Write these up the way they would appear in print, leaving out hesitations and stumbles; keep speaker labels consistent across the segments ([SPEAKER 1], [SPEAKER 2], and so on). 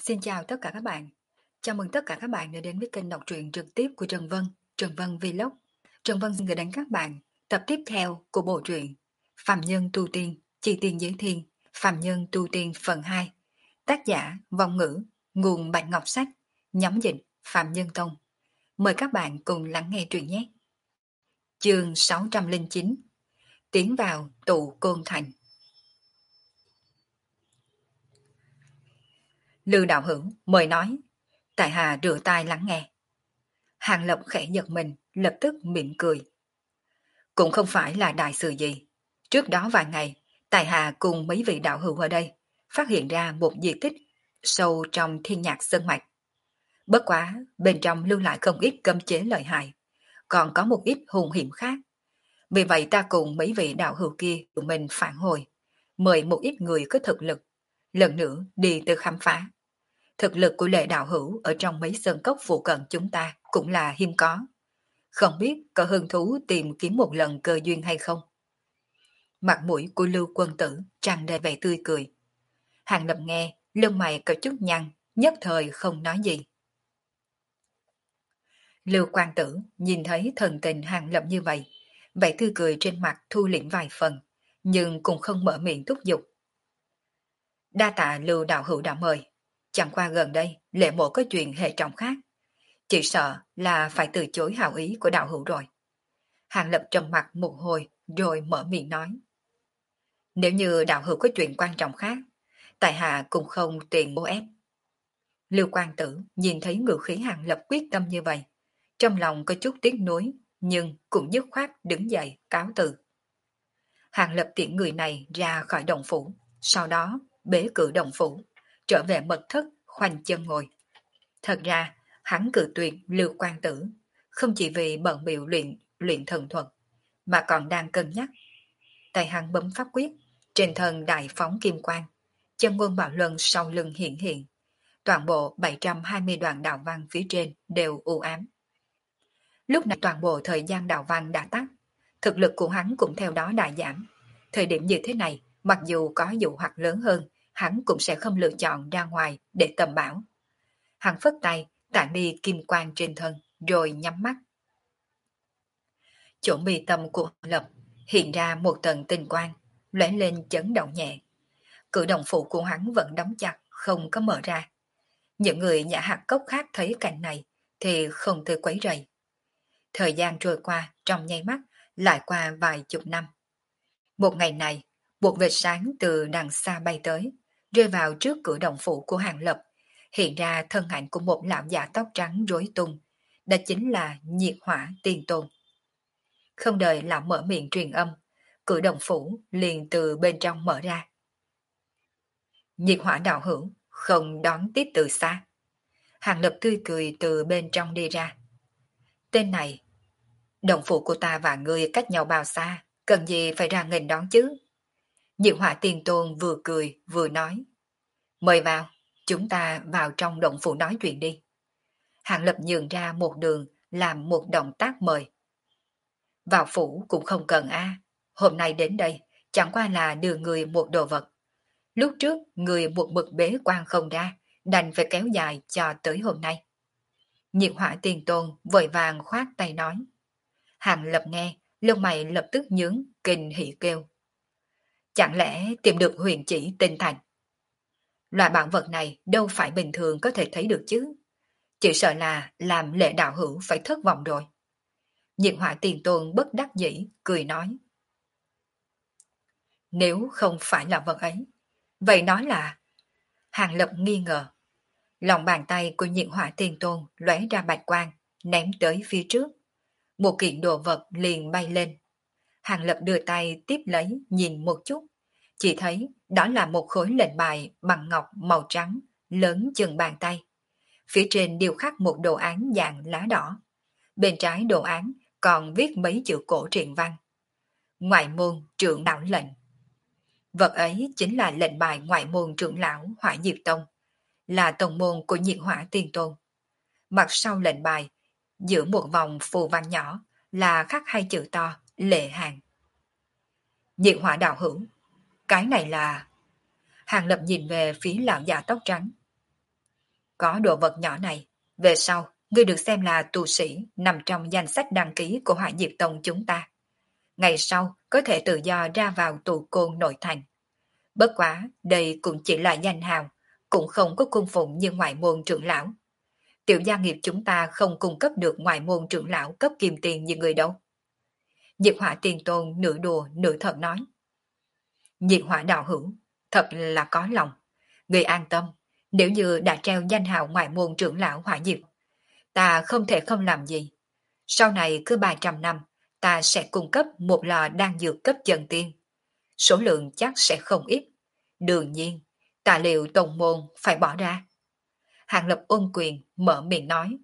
[SPEAKER 1] Xin chào tất cả các bạn. Chào mừng tất cả các bạn đã đến với kênh đọc truyện trực tiếp của Trần Vân Vlog. Trần Vân xin gửi đến các bạn tập tiếp theo của bộ truyện Phàm Nhân Tu Tiên, Chi Tiên Giới Thiên, Phàm Nhân Tu Tiên phần 2. Tác giả Vong Ngữ, nguồn Bạch Ngọc Sách, nhóm dịch Phạm Nhân Tông. Mời các bạn cùng lắng nghe truyện nhé. Chương 609. Tiến vào tụ Côn Thành. Lư đạo hữu mời nói. Tại Hà rửa tai lắng nghe. Hàng Lập khẽ giật mình, lập tức mỉm cười. Cũng không phải là đại sự gì. Trước đó vài ngày, Tài Hà cùng mấy vị đạo hữu ở đây phát hiện ra một di tích sâu trong thiên nhạc sơn mạch. Bất quá, bên trong lưu lại không ít cấm chế lợi hại, còn có một ít hung hiểm khác. Vì vậy ta cùng mấy vị đạo hữu kia của mình phản hồi, mời một ít người có thực lực, lần nữa đi từ khám phá. Thực lực của Lệ đạo hữu ở trong mấy sơn cốc phụ cận chúng ta cũng là hiếm có. Không biết có hứng thú tìm kiếm một lần cơ duyên hay không? Mặt mũi của Lưu Quân Tử tràn đầy vẻ tươi cười. Hàng Lập nghe, lông mày có chút nhăn, nhất thời không nói gì. Lưu Quan Tử nhìn thấy thần tình Hàng Lập như vậy, vẻ tươi cười trên mặt thu liễm vài phần, nhưng cũng không mở miệng thúc giục. Đa tạ Lưu đạo hữu đã mời, chẳng qua gần đây Lệ Mộ có chuyện hệ trọng khác, chỉ sợ là phải từ chối hảo ý của đạo hữu rồi. Hàng Lập trầm mặt một hồi rồi mở miệng nói. Nếu như đạo hữu có chuyện quan trọng khác, tại hạ cũng không tiện bố ép. Lưu Quan Tử nhìn thấy ngữ khí Hàng Lập quyết tâm như vậy, trong lòng có chút tiếc nuối, nhưng cũng dứt khoát đứng dậy cáo từ. Hàng Lập tiễn người này ra khỏi động phủ, sau đó bế cử động phủ, trở về mật thất khoanh chân ngồi. Thật ra, hắn cự tuyệt Lưu Quan Tử, không chỉ vì bận biểu luyện thần thuật, mà còn đang cân nhắc. Tay hắn bấm pháp quyết, trên thân đại phóng kim quang, chân ngôn bảo luân sau lưng hiện hiện. Toàn bộ 720 đoạn đạo văn phía trên đều u ám. Lúc này toàn bộ thời gian đạo văn đã tắt, thực lực của hắn cũng theo đó đại giảm. Thời điểm như thế này, mặc dù có dụ hoặc lớn hơn, hắn cũng sẽ không lựa chọn ra ngoài để tầm bảo. Hắn phất tay, tản đi kim quang trên thân, rồi nhắm mắt. Chỗ mi tâm của Lập hiện ra một tầng tinh quang, lóe lên chấn động nhẹ. Cử động phủ của hắn vẫn đóng chặt, không có mở ra. Những người nhã hạt cốc khác thấy cảnh này thì không thể quấy rầy. Thời gian trôi qua trong nháy mắt, lại qua vài chục năm. Một ngày này, một vệt sáng từ đằng xa bay tới, rơi vào trước cửa động phủ của Hàng Lập, hiện ra thân ảnh của một lão già tóc trắng rối tung, đó chính là Nhiệt Hỏa Tiên Tôn. Không đợi lão mở miệng truyền âm, cửa động phủ liền từ bên trong mở ra. Nhiệt Hỏa đạo hữu không đón tiếp từ xa. Hàng Lập tươi cười từ bên trong đi ra. Tên này, động phủ của ta và ngươi cách nhau bao xa, cần gì phải ra nghênh đón chứ? Nhiệt Hỏa Tiên Tôn vừa cười vừa nói. Mời vào, chúng ta vào trong động phủ nói chuyện đi. Hàng Lập nhường ra một đường, làm một động tác mời. Vào phủ cũng không cần hôm nay đến đây chẳng qua là đưa người một đồ vật. Lúc trước người một mực bế quan không ra, đành phải kéo dài cho tới hôm nay. Nhiệt Hỏa Tiên Tôn vội vàng khoát tay nói. Hàng Lập nghe, lông mày lập tức nhướng, kinh hỉ kêu. Chẳng lẽ tìm được huyền chỉ tinh thành? Loại bảo vật này đâu phải bình thường có thể thấy được chứ. Chỉ sợ là làm Lệ đạo hữu phải thất vọng rồi. Nhiệt Hỏa Tiên Tôn bất đắc dĩ, cười nói. Nếu không phải là vật ấy, vậy nói là... Hàng Lập nghi ngờ. Lòng bàn tay của Nhiệt Hỏa Tiên Tôn lóe ra bạch quang, ném tới phía trước. Một kiện đồ vật liền bay lên. Hàng Lập đưa tay tiếp lấy nhìn một chút, chỉ thấy đó là một khối lệnh bài bằng ngọc màu trắng, lớn chừng bàn tay. Phía trên điêu khắc một đồ án dạng lá đỏ. Bên trái đồ án còn viết mấy chữ cổ truyện văn. Ngoại môn trưởng đạo lệnh. Vật ấy chính là lệnh bài ngoại môn trưởng lão Hỏa Diệp Tông, là tông môn của Nhiệt Hỏa Tiên Tôn. Mặt sau lệnh bài, giữa một vòng phù văn nhỏ là khắc hai chữ to, Lệ Hàng. Nhiệt Hỏa đạo hữu, cái này là... Hàng Lập nhìn về phía lão già tóc trắng. Có đồ vật nhỏ này, về sau, ngươi được xem là tu sĩ nằm trong danh sách đăng ký của Hỏa Diệp Tông chúng ta. Ngày sau, có thể tự do ra vào tù côn nội thành. Bất quá, đây cũng chỉ là danh hào, cũng không có cung phụng như ngoại môn trưởng lão. Tiểu gia nghiệp chúng ta không cung cấp được ngoại môn trưởng lão cấp kim tiền như người đâu. Diệt Hỏa Tiền Tôn nửa đùa nửa thật nói. Diệt Hỏa đạo hữu, thật là có lòng. Người an tâm, nếu như đã treo danh hào ngoại môn trưởng lão Hỏa Diệp, ta không thể không làm gì. Sau này cứ 300 năm, ta sẽ cung cấp một lò đan dược cấp chân tiên. Số lượng chắc sẽ không ít. Đương nhiên, tài liệu tông môn phải bỏ ra. Hàng Lập ôn quyền mở miệng nói.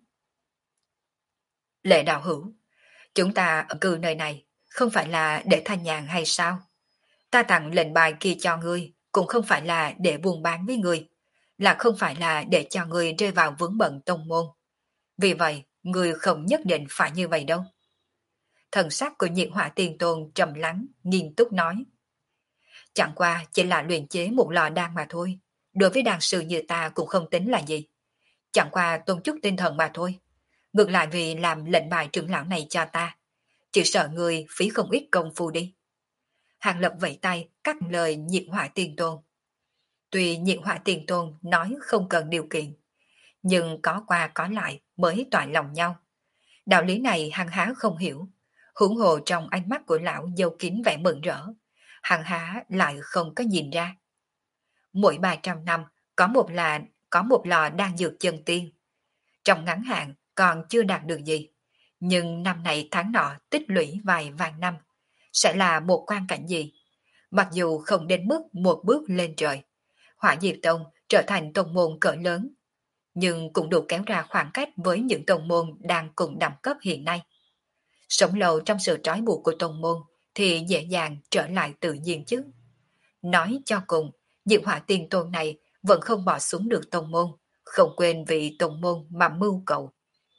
[SPEAKER 1] Lệ đạo hữu, chúng ta ở cư nơi này không phải là để thanh nhàn hay sao? Ta tặng lệnh bài kia cho ngươi cũng không phải là để buôn bán với ngươi, là không phải là để cho ngươi rơi vào vướng bận tông môn. Vì vậy, ngươi không nhất định phải như vậy đâu. Thần sắc của Nhiệt Hỏa Tiền Tôn trầm lắng, nghiêm túc nói. Chẳng qua chỉ là luyện chế một lò đan mà thôi. Đối với đan sư như ta cũng không tính là gì. Chẳng qua tôn chút tinh thần mà thôi. Ngược lại vì làm lệnh bài trưởng lão này cho ta. Chỉ sợ người phí không ít công phu đi. Hàng Lập vẫy tay cắt lời Nhiệt Hỏa Tiền Tôn. Tuy Nhiệt Hỏa Tiền Tôn nói không cần điều kiện, nhưng có qua có lại mới toại lòng nhau. Đạo lý này hắn há không hiểu. Huống hồ trong ánh mắt của lão dâu kín vẻ mừng rỡ, hắn há lại không có nhìn ra. Mỗi 300 năm có một lò đan dược chân tiên. Trong ngắn hạn còn chưa đạt được gì, nhưng năm này tháng nọ tích lũy vài vạn năm sẽ là một quan cảnh gì. Mặc dù không đến mức một bước lên trời, Hỏa Diệp Tông trở thành tông môn cỡ lớn, nhưng cũng đủ kéo ra khoảng cách với những tông môn đang cùng đẳng cấp hiện nay. Sống lâu trong sự trói buộc của tông môn thì dễ dàng trở lại tự nhiên chứ. Nói cho cùng, Diệu Hỏa Tiên Tôn này vẫn không bỏ xuống được tông môn, không quên vì tông môn mà mưu cầu.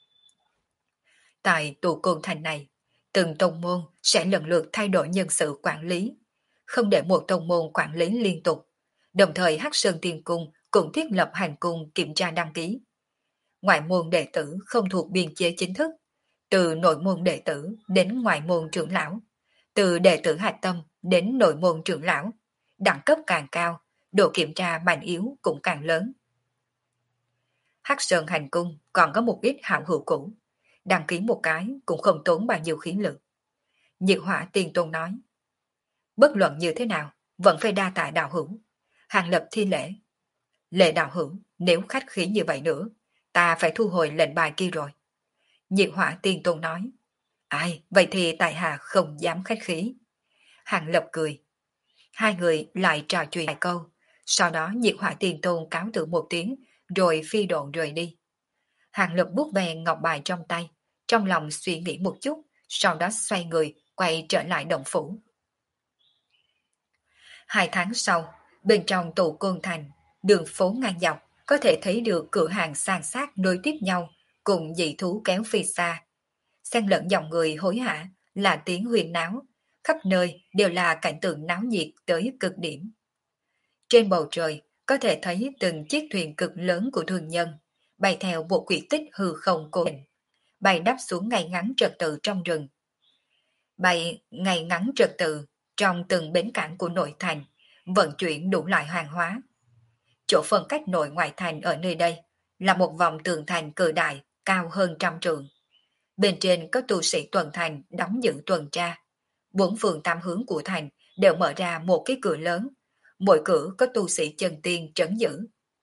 [SPEAKER 1] Tại tù côn thành này, từng tông môn sẽ lần lượt thay đổi nhân sự quản lý, không để một tông môn quản lý liên tục. Đồng thời Hắc Sơn Tiên Cung cũng thiết lập hành cung kiểm tra đăng ký. Ngoại môn đệ tử không thuộc biên chế chính thức, từ nội môn đệ tử đến ngoại môn trưởng lão, từ đệ tử hạch tâm đến nội môn trưởng lão, đẳng cấp càng cao, độ kiểm tra mạnh yếu cũng càng lớn. Hắc Sơn hành cung còn có một ít hảo hữu cũ, đăng ký một cái cũng không tốn bao nhiêu khí lực. Nhiệt Hỏa Tiên Tôn nói, bất luận như thế nào, vẫn phải đa tạ đạo hữu. Hàng Lập thi lễ. Lệ đạo hữu, nếu khách khí như vậy nữa, ta phải thu hồi lệnh bài kia rồi. Nhiệt Hỏa Tiên Tôn nói, ai, vậy thì tại hạ không dám khách khí. Hàng Lập cười. Hai người lại trò chuyện vài câu, sau đó Nhiệt Hỏa Tiên Tôn cáo từ một tiếng, rồi phi độn rời đi. Hàng Lập bút về ngọc bài trong tay, trong lòng suy nghĩ một chút, sau đó xoay người, quay trở lại động phủ. 2 tháng sau, bên trong tù côn thành, đường phố ngang dọc, có thể thấy được cửa hàng san sát nối tiếp nhau, cùng dị thú kéo phi xa. Xen lẫn dòng người hối hả, là tiếng huyên náo, khắp nơi đều là cảnh tượng náo nhiệt tới cực điểm. Trên bầu trời, có thể thấy từng chiếc thuyền cực lớn của thương nhân, bay theo một quỹ tích hư không cố định, bay đáp xuống ngay ngắn trật tự trong rừng. Bay ngay ngắn trật tự trong từng bến cảng của nội thành, vận chuyển đủ loại hàng hóa. Chỗ phân cách nội ngoại thành ở nơi đây là một vòng tường thành cự đại cao hơn 100 trượng. Bên trên có tu sĩ tuần thành đóng giữ tuần tra. 4 phương 8 hướng của thành đều mở ra một cái cửa lớn, mỗi cửa có tu sĩ chân tiên trấn giữ.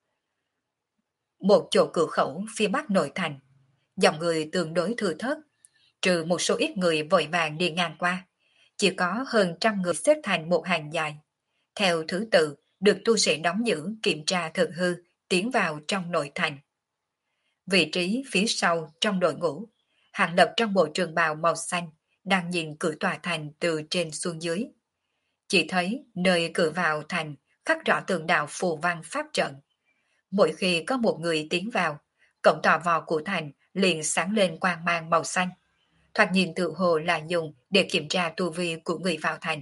[SPEAKER 1] Một chỗ cửa khẩu phía bắc nội thành, dòng người tương đối thừa thớt, trừ một số ít người vội vàng đi ngang qua, chỉ có hơn 100 người xếp thành một hàng dài, theo thứ tự được tu sĩ đóng giữ kiểm tra thực hư tiến vào trong nội thành. Vị trí phía sau trong đội ngũ, Hàng Lập trong bộ trường bào màu xanh đang nhìn cửa tòa thành từ trên xuống dưới. Chỉ thấy nơi cửa vào thành khắc rõ tường đạo phù văn pháp trận. Mỗi khi có một người tiến vào, cổng tò vò của thành liền sáng lên quang mang màu xanh. Thoạt nhìn tự hồ là dùng để kiểm tra tu vi của người vào thành.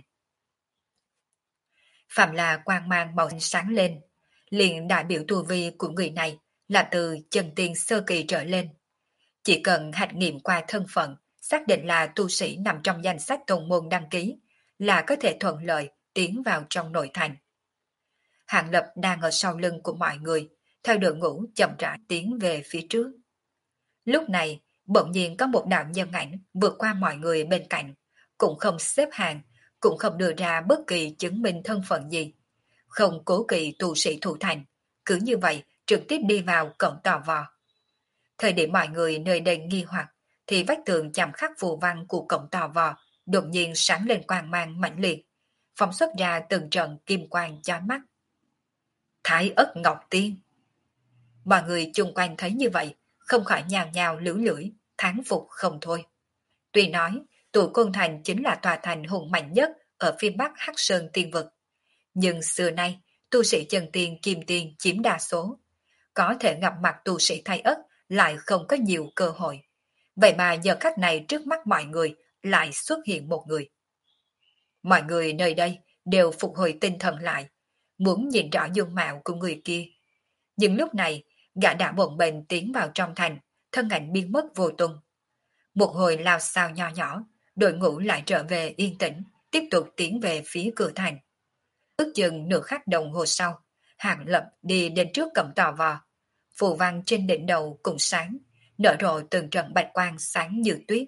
[SPEAKER 1] Phạm là quang mang màu xanh sáng lên, liền đại biểu tu vi của người này là từ chân tiên sơ kỳ trở lên. Chỉ cần hạch nghiệm qua thân phận, xác định là tu sĩ nằm trong danh sách tông môn đăng ký, là có thể thuận lợi tiến vào trong nội thành. Hạng Lập đang ở sau lưng của mọi người, theo đội ngũ chậm rãi tiến về phía trước. Lúc này, bỗng nhiên có một đạo nhân ảnh vượt qua mọi người bên cạnh, cũng không xếp hàng, cũng không đưa ra bất kỳ chứng minh thân phận gì. Không cố kỵ tu sĩ thủ thành, cứ như vậy trực tiếp đi vào cổng tò vò. Thời điểm mọi người nơi đây nghi hoặc, thì vách tường chạm khắc phù văn của cổng tò vò đột nhiên sáng lên quang mang mãnh liệt, phóng xuất ra từng trận kim quang chói mắt. Thái Ất Ngọc Tiên. Mọi người chung quanh thấy như vậy, không khỏi nhào nhào lưỡi lưỡi, thán phục không thôi. Tuy nói, tụ Côn Thành chính là tòa thành hùng mạnh nhất ở phía bắc Hắc Sơn Tiên Vực, nhưng xưa nay, tu sĩ chân tiên kim tiên chiếm đa số. Có thể gặp mặt tu sĩ Thái Ất lại không có nhiều cơ hội. Vậy mà giờ khắc này trước mắt mọi người lại xuất hiện một người. Mọi người nơi đây đều phục hồi tinh thần lại, muốn nhìn rõ dung mạo của người kia. Nhưng lúc này, gã đã bộn bền tiến vào trong thành, thân ảnh biến mất vô tung. Một hồi lao xao nho nhỏ, đội ngũ lại trở về yên tĩnh, tiếp tục tiến về phía cửa thành. Ước chừng nửa khắc đồng hồ sau, Hạng Lập đi đến trước cổng tò vò. Phù văn trên đỉnh đầu cũng sáng, nở rộ từng trận bạch quang sáng như tuyết.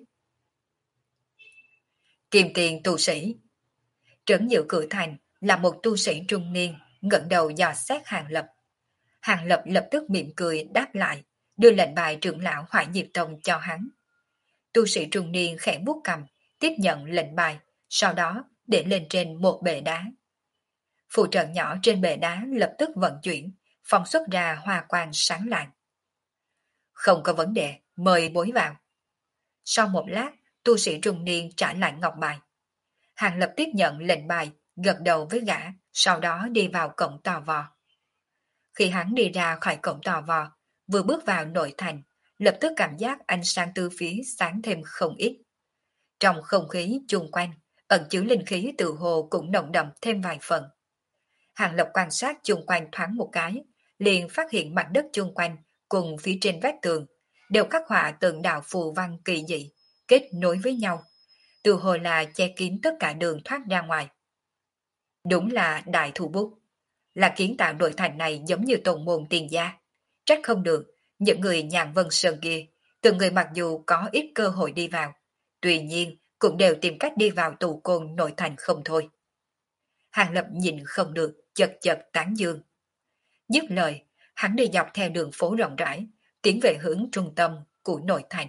[SPEAKER 1] Kim tiền tu sĩ. Trấn giữ cửa thành là một tu sĩ trung niên, ngẩng đầu dò xét Hàng Lập. Hàng Lập lập tức mỉm cười đáp lại, đưa lệnh bài trưởng lão Hỏa Diệp Tông cho hắn. Tu sĩ trung niên khẽ vuốt cằm, tiếp nhận lệnh bài, sau đó để lên trên một bệ đá. Phù trận nhỏ trên bệ đá lập tức vận chuyển, phóng xuất ra hoa quang sáng lạng. Không có vấn đề, mời bối vào. Sau một lát, tu sĩ trung niên trả lại ngọc bài. Hàng Lập tiếp nhận lệnh bài, gật đầu với gã, sau đó đi vào cổng tò vò. Khi hắn đi ra khỏi cổng tò vò, vừa bước vào nội thành, lập tức cảm giác ánh sáng từ phía sáng thêm không ít. Trong không khí chung quanh, ẩn chứa linh khí tự hồ cũng nồng đậm thêm vài phần. Hàng Lập quan sát chung quanh thoáng một cái, liền phát hiện mặt đất chung quanh cùng phía trên vách tường đều khắc họa từng đạo phù văn kỳ dị, kết nối với nhau, từ hồi là che kín tất cả đường thoát ra ngoài. Đúng là đại thủ bút, là kiến tạo nội thành này giống như tông môn tiền gia. Trách không được, những người nhàn vân sơn kia, từng người mặc dù có ít cơ hội đi vào, tuy nhiên cũng đều tìm cách đi vào tù côn nội thành không thôi. Hàng Lập nhìn không được, chật chật tán dương. Dứt lời, hắn đi dọc theo đường phố rộng rãi, tiến về hướng trung tâm của nội thành.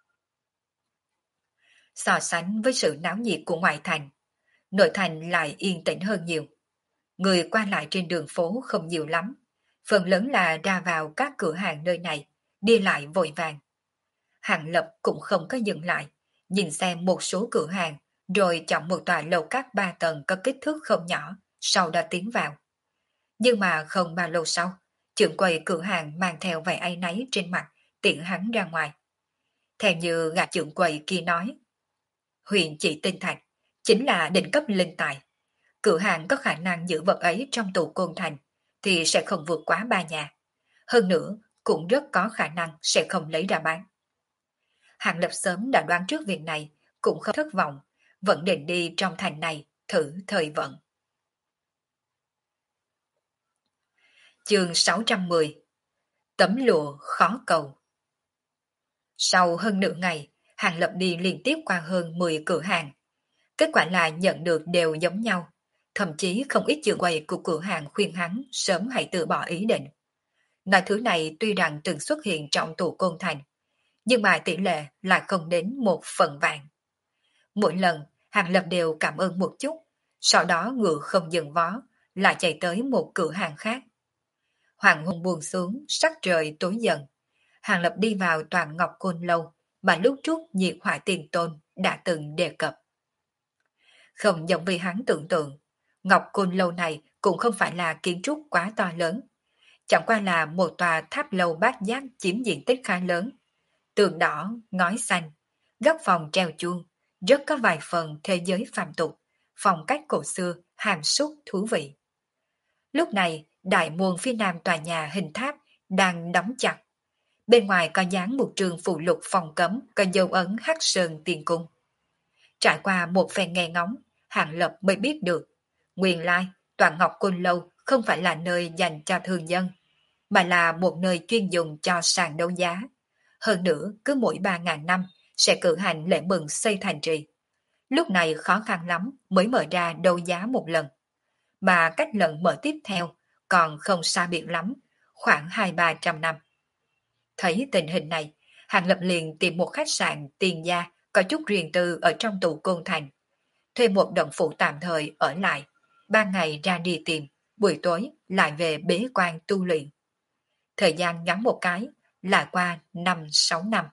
[SPEAKER 1] So sánh với sự náo nhiệt của ngoại thành, nội thành lại yên tĩnh hơn nhiều. Người qua lại trên đường phố không nhiều lắm, phần lớn là ra vào các cửa hàng nơi này, đi lại vội vàng. Hàng Lập cũng không có dừng lại, nhìn xem một số cửa hàng, rồi chọn một tòa lầu các 3 tầng có kích thước không nhỏ, sau đó tiến vào. Nhưng mà không bao lâu sau, trưởng quầy cửa hàng mang theo vẻ áy náy trên mặt, tiễn hắn ra ngoài. Theo như gã trưởng quầy kia nói, huyền chỉ tinh thạch chính là đỉnh cấp linh tài. Cửa hàng có khả năng giữ vật ấy trong tù côn thành thì sẽ không vượt quá 3 nhà. Hơn nữa, cũng rất có khả năng sẽ không lấy ra bán. Hàng Lập sớm đã đoán trước việc này, cũng không thất vọng, vẫn định đi trong thành này thử thời vận. Chương 610. Tấm lụa khó cầu. Sau hơn nửa ngày, Hàng Lập đi liên tiếp qua hơn 10 cửa hàng. Kết quả là nhận được đều giống nhau, thậm chí không ít trưởng quầy của cửa hàng khuyên hắn sớm hãy từ bỏ ý định. Nói thứ này tuy rằng từng xuất hiện trong tù côn thành, nhưng mà tỷ lệ lại không đến 1/1000. Mỗi lần, Hàng Lập đều cảm ơn một chút, sau đó ngựa không dừng vó, lại chạy tới một cửa hàng khác. Hoàng hôn buông xuống, sắc trời tối dần. Hàng Lập đi vào toàn Ngọc Côn Lâu mà lúc trước Nhiệt Hỏa Tiền Tôn đã từng đề cập. Không giống vì hắn tưởng tượng, Ngọc Côn Lâu này cũng không phải là kiến trúc quá to lớn. Chẳng qua là một tòa tháp lâu bát giác chiếm diện tích khá lớn. Tường đỏ, ngói xanh, góc phòng treo chuông, rất có vài phần thế giới phàm tục, phong cách cổ xưa, hàm súc thú vị. Lúc này, đại môn phía nam tòa nhà hình tháp đang đóng chặt. Bên ngoài có dán một trường phụ lục phòng cấm có dấu ấn Hắc Sơn Tiên Cung. Trải qua một phen nghe ngóng, Hàng Lập mới biết được, nguyên lai Toàn Ngọc Côn Lâu không phải là nơi dành cho thương dân, mà là một nơi chuyên dùng cho sàn đấu giá. Hơn nữa, cứ mỗi 3.000 năm sẽ cử hành lễ mừng xây thành trì. Lúc này khó khăn lắm mới mở ra đấu giá một lần. Mà cách lần mở tiếp theo còn không xa biệt lắm, khoảng 200-300 năm. Thấy tình hình này, Hàng Lập liền tìm một khách sạn tiền gia có chút riêng tư ở trong tù Côn Thành. Thuê một động phủ tạm thời ở lại, ban ngày ra đi tìm, buổi tối lại về bế quan tu luyện. Thời gian ngắn một cái, lại qua 5-6 năm.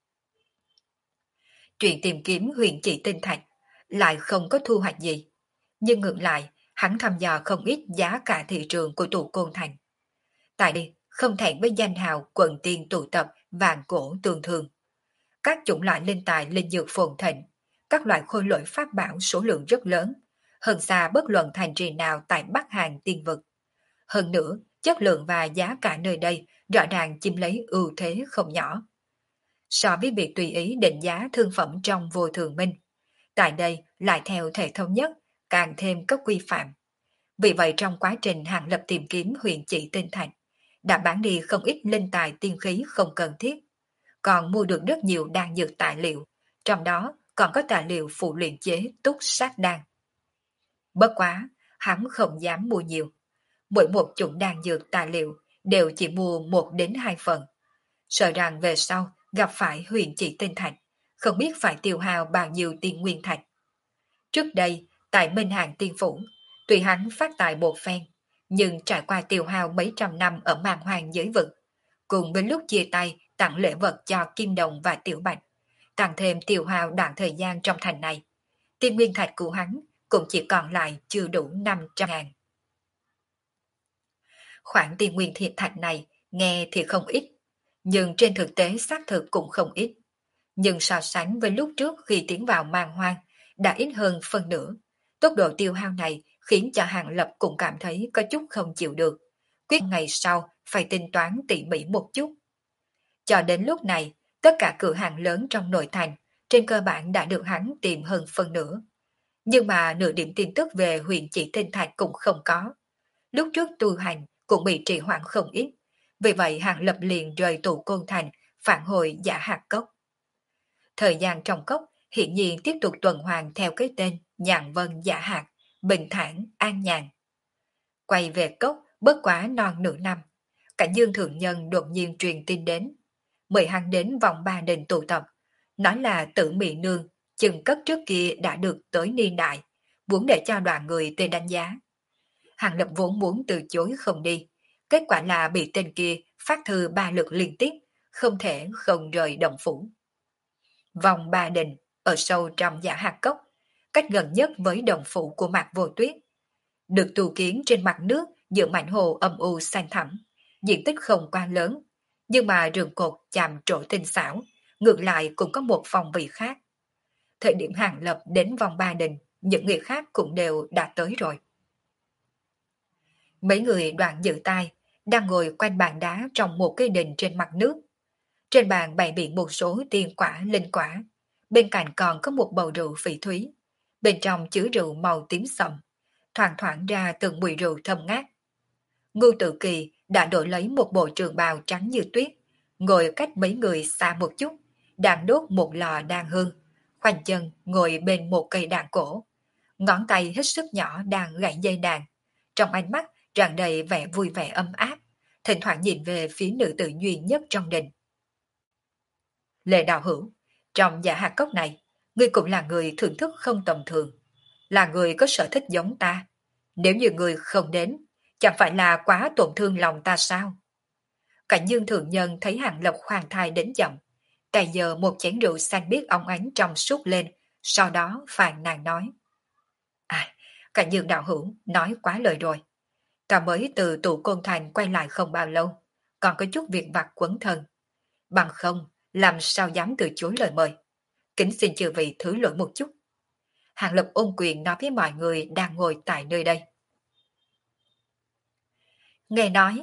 [SPEAKER 1] Chuyện tìm kiếm huyền chỉ tinh thạch lại không có thu hoạch gì. Nhưng ngược lại, hắn thăm dò không ít giá cả thị trường của tù Côn Thành. Tại đây, không thẹn với danh hào quần tiên tụ tập vàng cổ tường thường. Các chủng loại linh tài linh dược phồn thịnh, các loại khôi lỗi pháp bảo số lượng rất lớn, hơn xa bất luận thành trì nào tại Bắc Hàn tiên vực. Hơn nữa, chất lượng và giá cả nơi đây rõ ràng chiếm lấy ưu thế không nhỏ. So với việc tùy ý định giá thương phẩm trong vô thường minh, tại đây lại theo thể thống nhất, càng thêm các quy phạm. Vì vậy trong quá trình Hàng Lập tìm kiếm huyền chỉ tinh thạch, đã bán đi không ít linh tài tiên khí không cần thiết, còn mua được rất nhiều đan dược tài liệu, trong đó còn có tài liệu phụ luyện chế túc sát đan. Bất quá, hắn không dám mua nhiều. Mỗi một chủng đan dược tài liệu đều chỉ mua 1-2 phần. Sợ rằng về sau gặp phải huyền chỉ tinh thạch, không biết phải tiêu hao bao nhiêu tiền nguyên thạch. Trước đây, tại Minh Hàng Tiên Phủ, tuy hắn phát tài một phen, nhưng trải qua tiêu hao mấy trăm năm ở màn hoàng giới vực, cùng với lúc chia tay tặng lễ vật cho Kim Đồng và Tiểu Bạch, tăng thêm tiêu hao đoạn thời gian trong thành này, tiền nguyên thạch của hắn cũng chỉ còn lại chưa đủ 500.000. Khoản tiền nguyên thiệt thạch này nghe thì không ít, nhưng trên thực tế xác thực cũng không ít. Nhưng so sánh với lúc trước khi tiến vào man hoang, đã ít hơn phân nửa. Tốc độ tiêu hao này khiến cho Hàng Lập cũng cảm thấy có chút không chịu được. Quyết ngày sau phải tính toán tỉ mỉ một chút. Cho đến lúc này, tất cả cửa hàng lớn trong nội thành trên cơ bản đã được hắn tìm hơn phân nửa. Nhưng mà nửa điểm tin tức về huyền chỉ tinh thạch cũng không có. Lúc trước tu hành cũng bị trì hoãn không ít. Vì vậy Hàng Lập liền rời tù Côn Thành, phản hồi Giả Hạt Cốc. Thời gian trong cốc hiện nhiên tiếp tục tuần hoàn theo cái tên Nhàn Vân Giả Hạt, bình thản, an nhàn. Quay về cốc bất quá non nửa năm, Cảnh Dương Thượng Nhân đột nhiên truyền tin đến. Mời hắn đến vòng ba đình tụ tập, nói là Tử Mị Nương, chừng cất trước kia đã được tới niên đại, muốn để cho đoàn người tên đánh giá. Hàng Lập vốn muốn từ chối không đi, kết quả là bị tên kia phát thư 3 lượt liên tiếp, không thể không rời động phủ. Vòng ba đình, ở sâu trong Giả Hạt Cốc, cách gần nhất với đồng phủ của Mạc Vô Tuyết. Được tu kiến trên mặt nước giữa mảnh hồ âm u xanh thẳm, diện tích không quá lớn, nhưng mà rừng cột chạm trổ tinh xảo, ngược lại cũng có một phong vị khác. Thời điểm Hàng Lập đến vòng ba đình, những người khác cũng đều đã tới rồi. Mấy người đoàn dự tai đang ngồi quanh bàn đá trong một cái đình trên mặt nước. Trên bàn bày biện một số tiên quả linh quả, bên cạnh còn có một bầu rượu phỉ thúy, bên trong chứa rượu màu tím sậm, thoảng thoảng ra từng mùi rượu thơm ngát. Ngưu Tự Kỳ đã đổi lấy một bộ trường bào trắng như tuyết, ngồi cách mấy người xa một chút, đang đốt một lò đàn hương, khoanh chân ngồi bên một cây đàn cổ, ngón tay hết sức nhỏ đang gãy dây đàn, trong ánh mắt tràn đầy vẻ vui vẻ ấm áp, thỉnh thoảng nhìn về phía nữ tử duy nhất trong đình. Lệ Đạo Hữu, trong Giả Hạt Cốc này, ngươi cũng là người thưởng thức không tầm thường, là người có sở thích giống ta. Nếu như ngươi không đến, chẳng phải là quá tổn thương lòng ta sao? Cảnh Dương Thượng Nhân thấy Hàng Lập khoan thai đến chậm, tay giờ một chén rượu xanh biếc óng ánh trong suốt lên, sau đó phàn nàn nói. À, Cảnh Dương đạo hữu nói quá lời rồi. Ta mới từ tụ Côn Thành quay lại không bao lâu, còn có chút việc vặt quấn thân. Bằng không, làm sao dám từ chối lời mời. Kính xin chư vị thứ lỗi một chút. Hàng Lập ôn quyền nói với mọi người đang ngồi tại nơi đây. Nghe nói,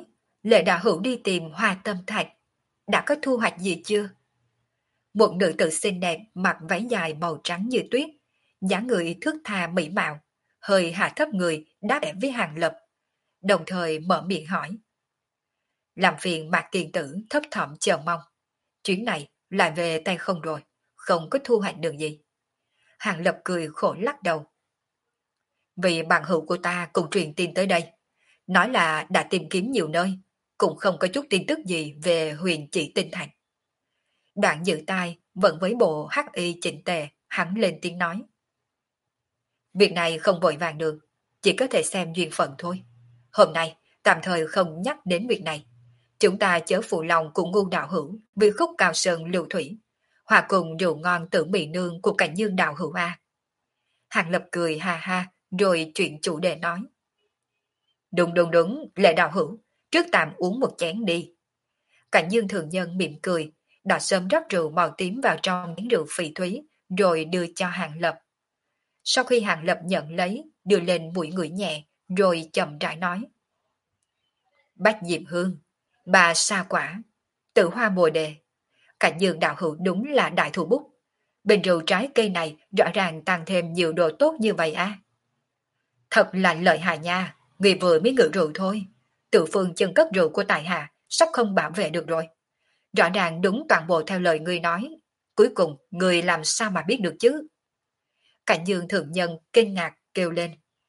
[SPEAKER 1] Lệ đạo hữu đi tìm hoa tâm thạch, đã có thu hoạch gì chưa? Một nữ tử xinh đẹp mặc váy dài màu trắng như tuyết, dáng người thướt tha mỹ mạo, hơi hạ thấp người đáp lại với Hàng Lập, đồng thời mở miệng hỏi. Làm phiền Mạc Kiền Tử thấp thỏm chờ mong. Chuyến này lại về tay không rồi, không có thu hoạch được gì. Hàng Lập cười khổ lắc đầu. Vì bạn hữu của ta cùng truyền tin tới đây, nói là đã tìm kiếm nhiều nơi, cũng không có chút tin tức gì về huyền chỉ tinh thành. Đoạn giữ tai vẫn với bộ hắc y chỉnh tề, hắn lên tiếng nói. Việc này không vội vàng được, chỉ có thể xem duyên phận thôi. Hôm nay, tạm thời không nhắc đến việc này. Chúng ta chớ phụ lòng cùng ngu đạo hữu vì khúc cao sơn lưu thủy, hòa cùng rượu ngon tử mì nương của cảnh dương đạo hữu A. Hàng Lập cười ha ha, rồi chuyện chủ đề nói. Đúng đúng đúng, Lệ đạo hữu, trước tạm uống một chén đi. Cảnh dương thường nhân mỉm cười, đã sớm rót rượu màu tím vào trong chén rượu phỉ thúy, rồi đưa cho Hàng Lập. Sau khi Hàng Lập nhận lấy, đưa lên mũi ngửi nhẹ, rồi chậm rãi nói. Bách diệp hương, bà sa quả, tử hoa bồ đề. Cảnh dương đạo hữu đúng là đại thủ bút. Bình rượu trái cây này rõ ràng tăng thêm nhiều đồ tốt như vậy à? Thật là lợi hại nha, người vừa mới ngự rượu thôi. Tự phương chân cất rượu của tài hạ, sắp không bảo vệ được rồi. Rõ ràng đúng toàn bộ theo lời người nói. Cuối cùng, người làm sao mà biết được chứ? Cảnh dương thượng nhân kinh ngạc kêu lên.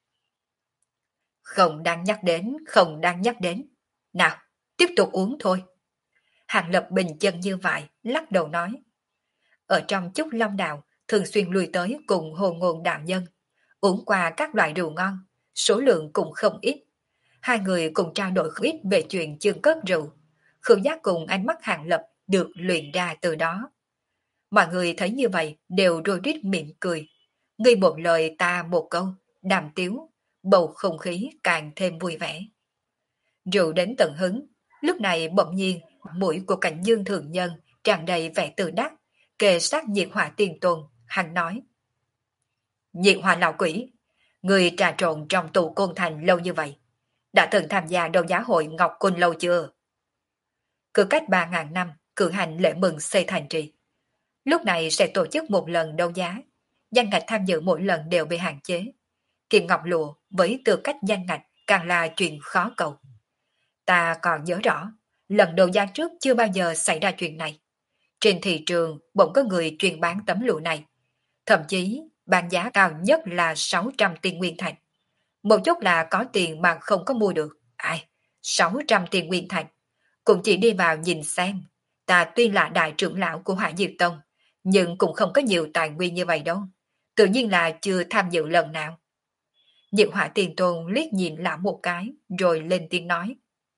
[SPEAKER 1] Không đang nhắc đến, không đang nhắc đến. Nào, tiếp tục uống thôi. Hàng Lập bình chân như vậy, lắc đầu nói. Ở trong Chúc Long Đạo, thường xuyên lui tới cùng Hồ Ngôn đạo nhân, uống qua các loại rượu ngon, số lượng cũng không ít. Hai người cùng trao đổi không ít về chuyện chương cất rượu. Khứu giác cùng ánh mắt Hàng Lập được luyện ra từ đó. Mọi người thấy như vậy đều rối rít mỉm cười. Ngươi một lời ta một câu, đàm tiếu, bầu không khí càng thêm vui vẻ. Rượu đến tận hứng, lúc này bỗng nhiên mũi của Cảnh Dương thượng nhân tràn đầy vẻ tự đắc, kề sát Nhiệt Hỏa Tiên Tôn, hắn nói. Nhiệt Hỏa lão quỷ, người trà trộn trong tù Côn Thành lâu như vậy, đã từng tham gia đấu giá hội Ngọc Côn lâu chưa? Cứ cách 3.000 năm, cử hành lễ mừng xây thành trì. Lúc này sẽ tổ chức một lần đấu giá, danh ngạch tham dự mỗi lần đều bị hạn chế. Kim ngọc lụa với tư cách danh ngạch càng là chuyện khó cầu. Ta còn nhớ rõ, lần đấu giá trước chưa bao giờ xảy ra chuyện này. Trên thị trường bỗng có người chuyên bán tấm lụa này. Thậm chí bán giá cao nhất là 600 tiền nguyên thạch. Một chút là có tiền mà không có mua được. Ai, 600 tiền nguyên thạch. Cũng chỉ đi vào nhìn xem. Ta tuy là đại trưởng lão của Hỏa Diệp Tông, nhưng cũng không có nhiều tài nguyên như vậy đâu. Tự nhiên là chưa tham dự lần nào. Diệu Hỏa Tiền Tôn liếc nhìn lão một cái, rồi lên tiếng nói.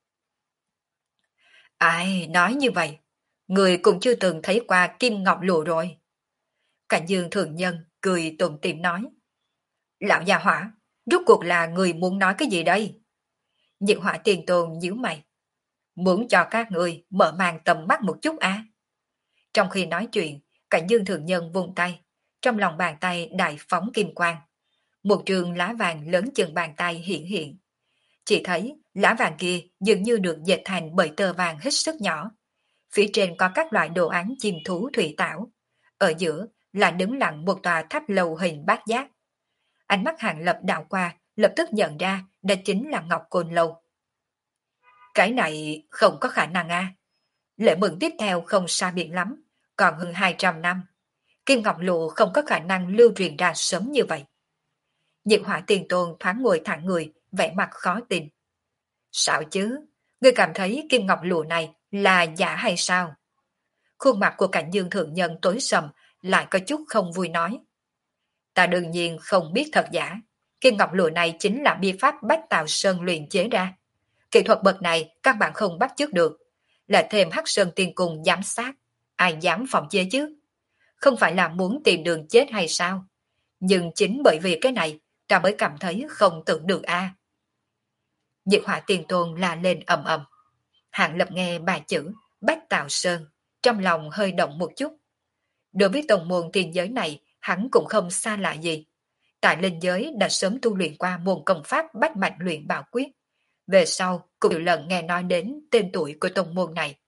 [SPEAKER 1] Ai nói như vậy? Người cũng chưa từng thấy qua kim ngọc lụa rồi. Cảnh Dương thường nhân cười tủm tỉm nói. Lão già Hỏa, rốt cuộc là người muốn nói cái gì đây? Diệu Hỏa Tiền Tôn nhíu mày. Muốn cho các người mở màn tầm mắt một chút à? Trong khi nói chuyện, Cảnh Dương thường nhân vung tay, trong lòng bàn tay đại phóng kim quang. Một trường lá vàng lớn chừng bàn tay hiện hiện. Chỉ thấy lá vàng kia dường như được dệt thành bởi tơ vàng hết sức nhỏ. Phía trên có các loại đồ án chim thú thủy tảo. Ở giữa là đứng lặng một tòa tháp lầu hình bát giác. Ánh mắt Hàng Lập đảo qua, lập tức nhận ra đó chính là Ngọc Côn Lâu. Cái này không có khả năng à. Lễ mừng tiếp theo không xa biệt lắm, còn hơn 200 năm. Kim Ngọc Lụa không có khả năng lưu truyền ra sớm như vậy. Nhiệt Hỏa Tiền Tôn thoáng ngồi thẳng người, vẻ mặt khó tin. Sao chứ? Ngươi cảm thấy kim ngọc lụa này là giả hay sao? Khuôn mặt của Cảnh Dương thượng nhân tối sầm, lại có chút không vui nói. Ta đương nhiên không biết thật giả. Kim ngọc lụa này chính là bi pháp Bách Tào Sơn luyện chế ra. Kỹ thuật bậc này các bạn không bắt chước được. Là thêm Hắc Sơn Tiên Cung giám sát. Ai dám phòng chế chứ? Không phải là muốn tìm đường chết hay sao? Nhưng chính bởi vì cái này, ta mới cảm thấy không tưởng được a. Nhiệt Hỏa Tiền Tôn la lên ầm ầm. Hạng Lập nghe ba chữ Bách Tào Sơn, trong lòng hơi động một chút. Đối với tông môn tiên giới này, hắn cũng không xa lạ gì. Tại linh giới đã sớm tu luyện qua môn công pháp Bách Mạch Luyện Bảo Quyết, về sau cũng nhiều lần nghe nói đến tên tuổi của tông môn này.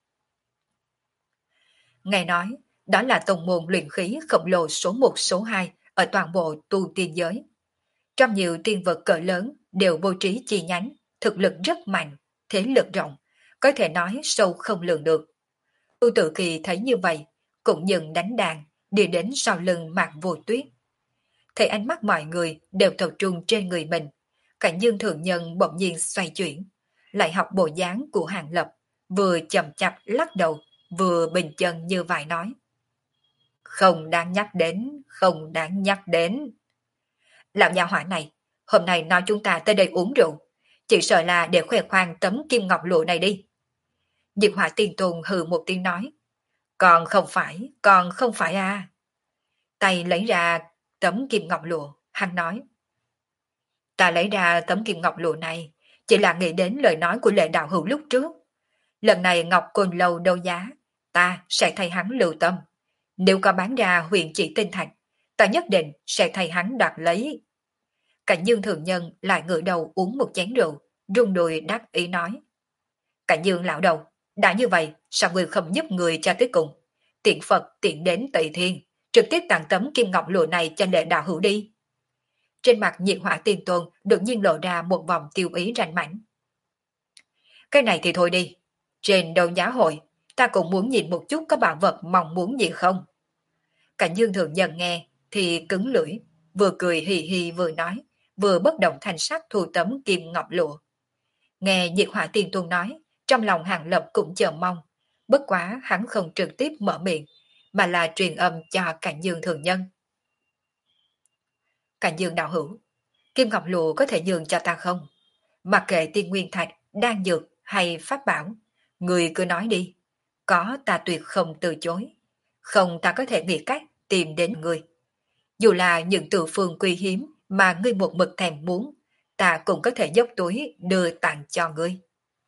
[SPEAKER 1] Nghe nói, đó là tông môn luyện khí khổng lồ số một số 2 ở toàn bộ tu tiên giới. Trong nhiều tiên vật cỡ lớn đều bố trí chi nhánh, thực lực rất mạnh, thế lực rộng, có thể nói sâu không lường được. Tu Tự Kỳ thấy như vậy, cũng dừng đánh đàn, đi đến sau lưng Mạc Vô Tuyết. Thấy ánh mắt mọi người đều tập trung trên người mình, Cảnh Dương Thượng Nhân bỗng nhiên xoay chuyển, lại học bộ dáng của Hàng Lập, vừa chậm chạp lắc đầu, vừa bình chân như vậy nói. Không đáng nhắc đến, không đáng nhắc đến. Lão già hỏa này, hôm nay nói chúng ta tới đây uống rượu, chỉ sợ là để khoe khoang tấm kim ngọc lụa này đi. Diệp Hỏa Tiên Tôn hừ một tiếng nói. Còn không phải à. Tay lấy ra tấm kim ngọc lụa, hắn nói. Ta lấy ra tấm kim ngọc lụa này, chỉ là nghĩ đến lời nói của Lệ Đạo Hữu lúc trước. Lần này Ngọc Côn Lâu đấu giá, ta sẽ thay hắn lưu tâm. Nếu có bán ra huyền chỉ tinh thạch, ta nhất định sẽ thay hắn đoạt lấy. Cảnh Dương Thượng Nhân lại ngửa đầu uống một chén rượu, rung đùi đắc ý nói. Cảnh Dương lão đầu, đã như vậy, sao người không giúp người cho tới cùng? Tiện Phật tiện đến Tây Thiên, trực tiếp tặng tấm kim ngọc lụa này cho Lệ Đạo Hữu đi. Trên mặt Nhiệt Hỏa Tiên Tôn đột nhiên lộ ra một vòng tiêu ý rành mãnh. Cái này thì thôi đi, trên đấu giá hội, ta cũng muốn nhìn một chút có bảo vật mong muốn gì không? Cảnh Dương Thượng Nhân nghe thì cứng lưỡi, vừa cười hì hì vừa nói, vừa bất động thanh sắc thu tấm kim ngọc lụa. Nghe Nhiệt Hỏa Tiên Tôn nói, trong lòng Hàng Lập cũng chờ mong, bất quá hắn không trực tiếp mở miệng, mà là truyền âm cho Cảnh Dương Thượng Nhân. Cảnh Dương đạo hữu, kim ngọc lụa có thể nhường cho ta không? Mặc kệ tiên nguyên thạch, đan dược hay pháp bảo, người cứ nói đi, có ta tuyệt không từ chối, không ta có thể nghĩ cách tìm đến người. Dù là những từ phương quý hiếm mà ngươi một mực thèm muốn, ta cũng có thể dốc túi đưa tặng cho ngươi.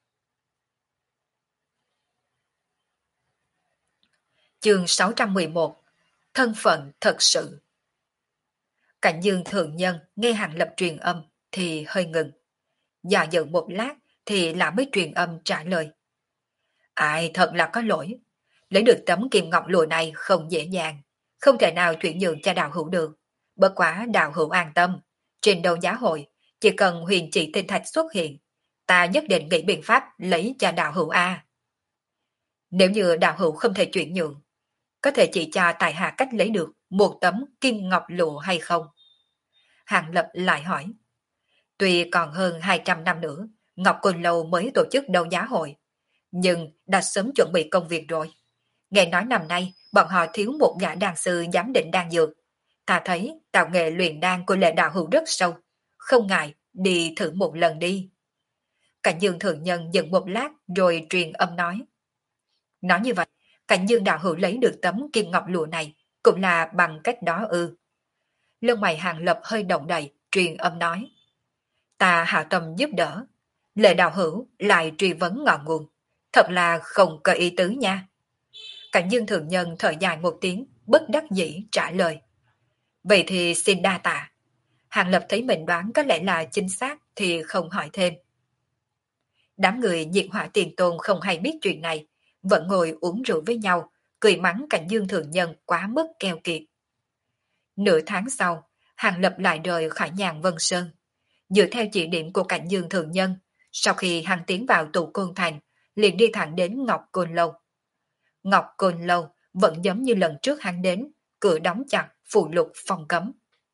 [SPEAKER 1] Chương 611. Thân phận thật sự. Cảnh Dương Thượng Nhân nghe Hàng Lập truyền âm thì hơi ngừng. Dò dự một lát thì lão mới truyền âm trả lời. Ai thật là có lỗi. Lấy được tấm kim ngọc lụa này không dễ dàng, không thể nào chuyển nhượng cho đạo hữu được. Bất quá đạo hữu an tâm, trên đấu giá hội, chỉ cần huyền chỉ tinh thạch xuất hiện, ta nhất định nghĩ biện pháp lấy cho đạo hữu A. Nếu như đạo hữu không thể chuyển nhượng, có thể chỉ cho tài hạ cách lấy được một tấm kim ngọc lụa hay không? Hàng Lập lại hỏi. Tuy còn hơn 200 năm nữa, Ngọc Côn Lâu mới tổ chức đấu giá hội, nhưng đã sớm chuẩn bị công việc rồi. Nghe nói năm nay, bọn họ thiếu một gã đan sư giám định đan dược. Ta thấy tạo nghệ luyện đan của Lệ Đạo Hữu rất sâu, không ngại, đi thử một lần đi. Cảnh Dương Thượng Nhân dừng một lát rồi truyền âm nói. Nói như vậy, Cảnh Dương Đạo Hữu lấy được tấm kim ngọc lụa này, cũng là bằng cách đó ư. Lông mày Hàng Lập hơi động đậy, truyền âm nói. Ta hạ tâm giúp đỡ. Lệ Đạo Hữu lại truy vấn ngọn nguồn. Thật là không có ý tứ nha. Cảnh Dương Thượng Nhân thở dài một tiếng, bất đắc dĩ trả lời. Vậy thì xin đa tạ. Hàng Lập thấy mình đoán có lẽ là chính xác thì không hỏi thêm. Đám người Nhiệt Hỏa Tiền Tôn không hay biết chuyện này, vẫn ngồi uống rượu với nhau, cười mắng Cảnh Dương Thượng Nhân quá mức keo kiệt. Nửa tháng sau, Hàng Lập lại rời khỏi Nhàn Vân Sơn. Dựa theo chỉ điểm của Cảnh Dương Thượng Nhân, sau khi hắn tiến vào tụ Côn Thành, liền đi thẳng đến Ngọc Côn Lâu. Ngọc Côn Lâu vẫn giống như lần trước hắn đến, cửa đóng chặt, phụ lục phong cấm.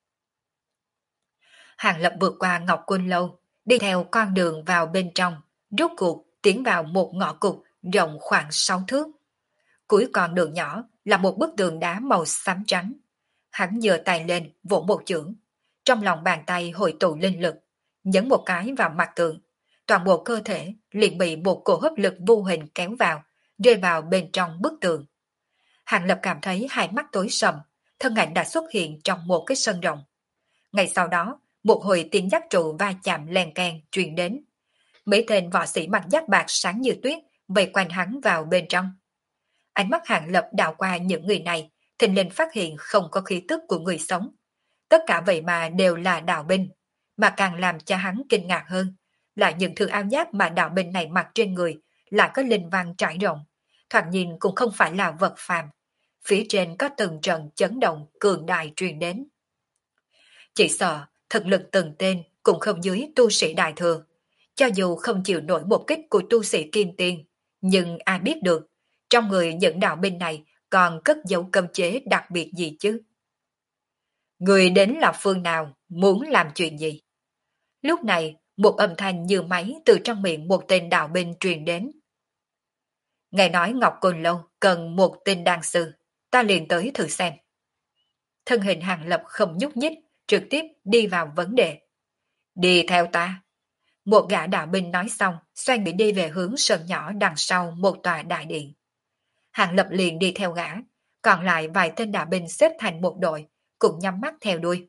[SPEAKER 1] Hàng Lập vượt qua Ngọc Côn Lâu, đi theo con đường vào bên trong, rốt cuộc tiến vào một ngõ cụt rộng khoảng 6 thước. Cuối con đường nhỏ là một bức tường đá màu xám trắng. Hắn giơ tay lên, vỗ một chưởng. Trong lòng bàn tay hội tụ linh lực, nhấn một cái vào mặt tường. Toàn bộ cơ thể liền bị một cổ hấp lực vô hình kéo vào, rơi vào bên trong bức tường. Hàng Lập cảm thấy hai mắt tối sầm, thân ảnh đã xuất hiện trong một cái sân rộng. Ngay sau đó, một hồi tiếng giác trụ va chạm len keng truyền đến. Mấy tên võ sĩ mặc giáp bạc sáng như tuyết vây quanh hắn vào bên trong. Ánh mắt Hàng Lập đảo qua những người này, thình lình phát hiện không có khí tức của người sống. Tất cả vậy mà đều là đạo binh, mà càng làm cho hắn kinh ngạc hơn. lại những thứ áo giáp mà đạo binh này mặc trên người lại có linh văn trải rộng, thoạt nhìn cũng không phải là vật phàm. Phía trên có từng trận chấn động cường đại truyền đến. Chỉ sợ thực lực từng tên cũng không dưới tu sĩ đại thừa. Cho dù không chịu nổi một kích của tu sĩ kim tiên, nhưng ai biết được, trong người những đạo binh này còn cất dấu cấm chế đặc biệt gì chứ? Người đến là phương nào, muốn làm chuyện gì? Lúc này, một âm thanh như máy từ trong miệng một tên đạo binh truyền đến. Ngài nói Ngọc Côn Lâu cần một tên đan sư, ta liền tới thử xem. Thân hình Hàng Lập không nhúc nhích, trực tiếp đi vào vấn đề. Đi theo ta. Một gã đạo binh nói xong, xoay người đi về hướng sân nhỏ đằng sau một tòa đại điện. Hàng Lập liền đi theo gã, còn lại vài tên đạo binh xếp thành một đội, cùng nhắm mắt theo đuôi.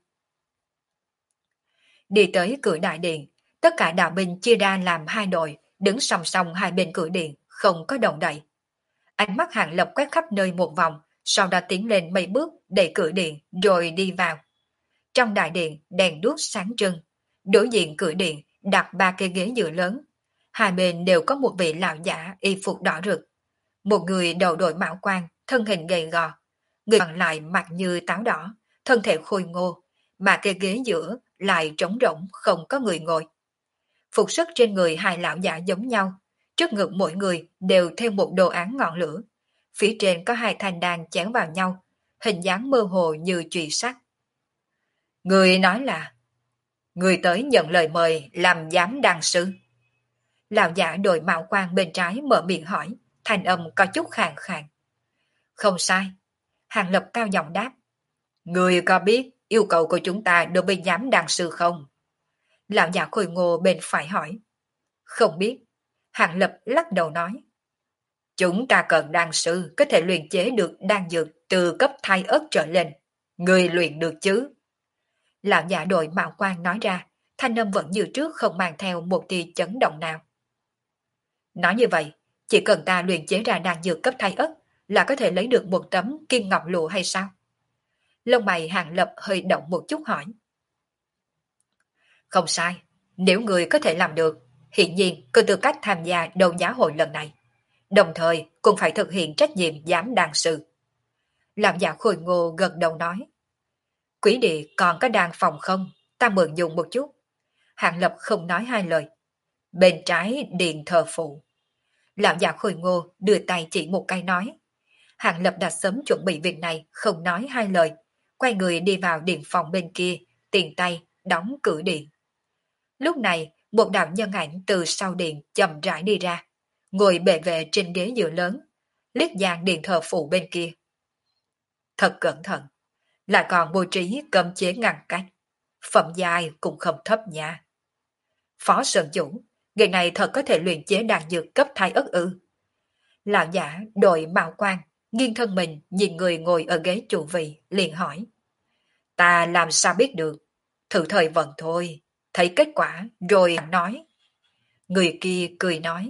[SPEAKER 1] Đi tới cửa đại điện, tất cả đạo binh chia ra làm hai đội, đứng song song hai bên cửa điện, không có động đậy. Ánh mắt Hàng Lập quét khắp nơi một vòng, sau đó tiến lên mấy bước đẩy cửa điện rồi đi vào. Trong đại điện đèn đuốc sáng trưng, đối diện cửa điện đặt ba cái ghế dựa lớn. Hai bên đều có một vị lão giả y phục đỏ rực. Một người đầu đội mão quan, thân hình gầy gò. Người còn lại mặt như táo đỏ, thân thể khôi ngô, mà cái ghế giữa lại trống rỗng không có người ngồi. Phục sức trên người hai lão giả giống nhau, trước ngực mỗi người đều thêm một đồ án ngọn lửa. Phía trên có hai thanh đàn chém vào nhau, hình dáng mơ hồ như chùy sắt. Người nói là, người tới nhận lời mời làm giám đàn sư. Lão giả đội mạo quan bên trái mở miệng hỏi, thanh âm có chút khàn khàn. Không sai. Hàng Lập cao giọng đáp. Người có biết yêu cầu của chúng ta đối với giám đàn sư không? Lão giả khôi ngô bên phải hỏi. Không biết. Hàng Lập lắc đầu nói. Chúng ta cần đan sư có thể luyện chế được đan dược từ cấp thai ớt trở lên. Người luyện được chứ? Lão giả đội mạo quan nói ra, thanh âm vẫn như trước không mang theo một tia chấn động nào. Nói như vậy, chỉ cần ta luyện chế ra đan dược cấp thai ớt là có thể lấy được một tấm kim ngọc lụa hay sao? Lông mày Hàng Lập hơi động một chút hỏi. Không sai, nếu người có thể làm được, hiện nhiên có tư cách tham gia đấu giá hội lần này. Đồng thời cũng phải thực hiện trách nhiệm giám đàn sư. Làm giả khôi ngô gật đầu nói. Quý địa còn có đàn phòng không? Ta mượn dùng một chút. Hàng Lập không nói hai lời. Bên trái điện thờ phụ. Lão già khôi ngô đưa tay chỉ một cái nói. Hàng Lập đã sớm chuẩn bị việc này, không nói hai lời. Quay người đi vào điện phòng bên kia, tiền tay đóng cửa điện. Lúc này, một đạo nhân ảnh từ sau điện chậm rãi đi ra, ngồi bệ vệ trên ghế dựa lớn, liếc dàn điện thờ phụ bên kia. Thật cẩn thận, lại còn bố trí cấm chế ngăn cách. Phẩm giai cũng không thấp nha. Phó Sơn Chủ, người này thật có thể luyện chế đan dược cấp thai ất ư? Lão giả đội mạo quan, nghiêng thân mình nhìn người ngồi ở ghế chủ vị, liền hỏi. Ta làm sao biết được? Thử thời vận thôi, thấy kết quả rồi nói. Người kia cười nói.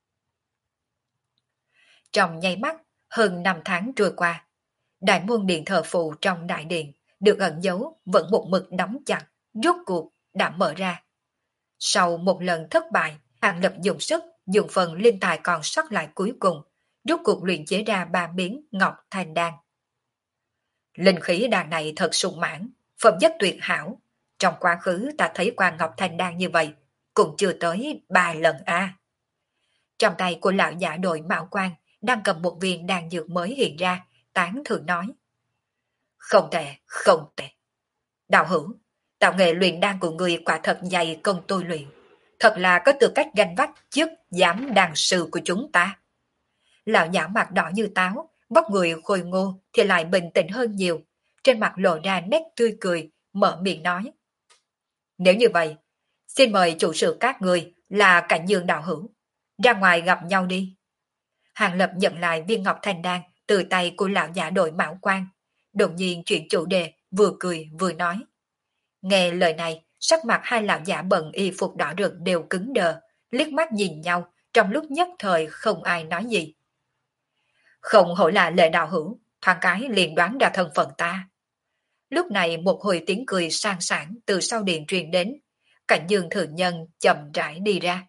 [SPEAKER 1] Trong nháy mắt, hơn 5 tháng trôi qua, đại môn điện thờ phụ trong đại điện được ẩn giấu vẫn một mực đóng chặt, rốt cuộc đã mở ra. Sau một lần thất bại, Hàng Lập dùng sức, dùng phần linh tài còn sót lại cuối cùng, rốt cuộc luyện chế ra 3 miếng ngọc thanh đan. Linh khí đan này thật sung mãn, phẩm chất tuyệt hảo. Trong quá khứ ta thấy qua ngọc thanh đan như vậy, cũng chưa tới 3 lần a. Trong tay của lão giả đội mạo quan đang cầm một viên đan dược mới hiện ra, tán thưởng nói. Không tệ, không tệ. Đạo hữu, tạo nghệ luyện đan của người quả thật dày công tôi luyện. Thật là có tư cách ganh vác chức giám đan sư của chúng ta. Lão giả mặt đỏ như táo, vóc người khôi ngô thì lại bình tĩnh hơn nhiều. Trên mặt lộ ra nét tươi cười, mở miệng nói. Nếu như vậy, xin mời chủ sự các người là Cảnh Dương đạo hữu. Ra ngoài gặp nhau đi. Hàng Lập nhận lại viên ngọc thanh đan từ tay của lão giả đội mão quan. Đột nhiên chuyển chủ đề, vừa cười vừa nói. Nghe lời này, sắc mặt hai lão giả bận y phục đỏ rực đều cứng đờ, liếc mắt nhìn nhau, trong lúc nhất thời không ai nói gì. Không hổ là Lệ đạo hữu, thoáng cái liền đoán ra thân phận ta. Lúc này một hồi tiếng cười sang sảng từ sau điện truyền đến, Cảnh Dương Thượng Nhân chậm rãi đi ra.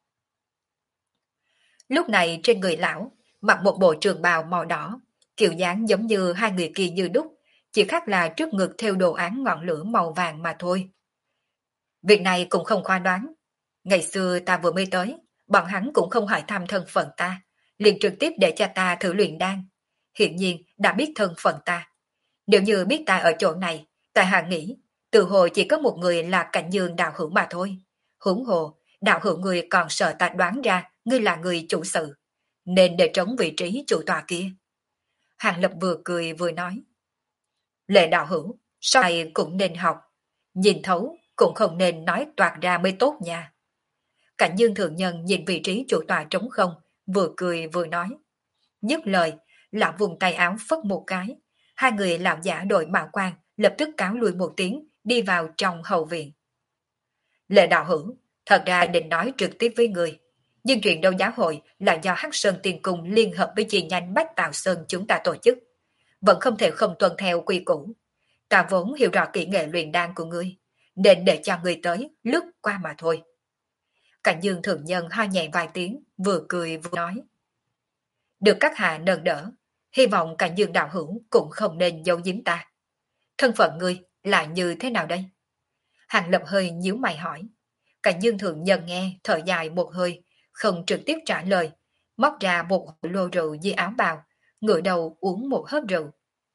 [SPEAKER 1] Lúc này trên người lão, mặc một bộ trường bào màu đỏ, kiểu dáng giống như hai người kia như đúc, chỉ khác là trước ngực theo đồ án ngọn lửa màu vàng mà thôi. Việc này cũng không khoa đoán. Ngày xưa ta vừa mới tới, bọn hắn cũng không hỏi thăm thân phận ta, liền trực tiếp để cho ta thử luyện đan. Hiện nhiên đã biết thân phận ta. Nếu như biết ta ở chỗ này, tại hạ nghĩ, từ hồi chỉ có một người là Cảnh Dương đạo hữu mà thôi. Huống hồ, đạo hữu người còn sợ ta đoán ra ngươi là người chủ sự, nên để trống vị trí chủ tọa kia. Hàng Lập vừa cười vừa nói. Lệ đạo hữu, sau này cũng nên học. Nhìn thấu cũng không nên nói toạc ra mới tốt nha. Cảnh Dương Thượng Nhân nhìn vị trí chủ tọa trống không, vừa cười vừa nói. Dứt lời, lão vùng tay áo phất một cái. Hai người lão giả đội mạo quan lập tức cáo lui một tiếng, đi vào trong hậu viện. Lệ đạo hữu, thật ra định nói trực tiếp với người. Nhưng chuyện đấu giá hội là do Hắc Sơn Tiên Cung liên hợp với chi nhánh Bách Tạo Sơn chúng ta tổ chức. Vẫn không thể không tuân theo quy củ. Ta vốn hiểu rõ kỹ nghệ luyện đan của ngươi, nên để cho ngươi tới lướt qua mà thôi. Cảnh Dương Thượng Nhân ho nhẹ vài tiếng, vừa cười vừa nói. Được các hạ nâng đỡ, hy vọng Cảnh Dương đạo hữu cũng không nên giấu giếm ta. Thân phận ngươi là như thế nào đây? Hàng Lập hơi nhíu mày hỏi. Cảnh Dương Thượng Nhân nghe, thở dài một hơi, không trực tiếp trả lời, móc ra một hộp lô rượu dưới áo bào, ngửa đầu uống một hớp rượu.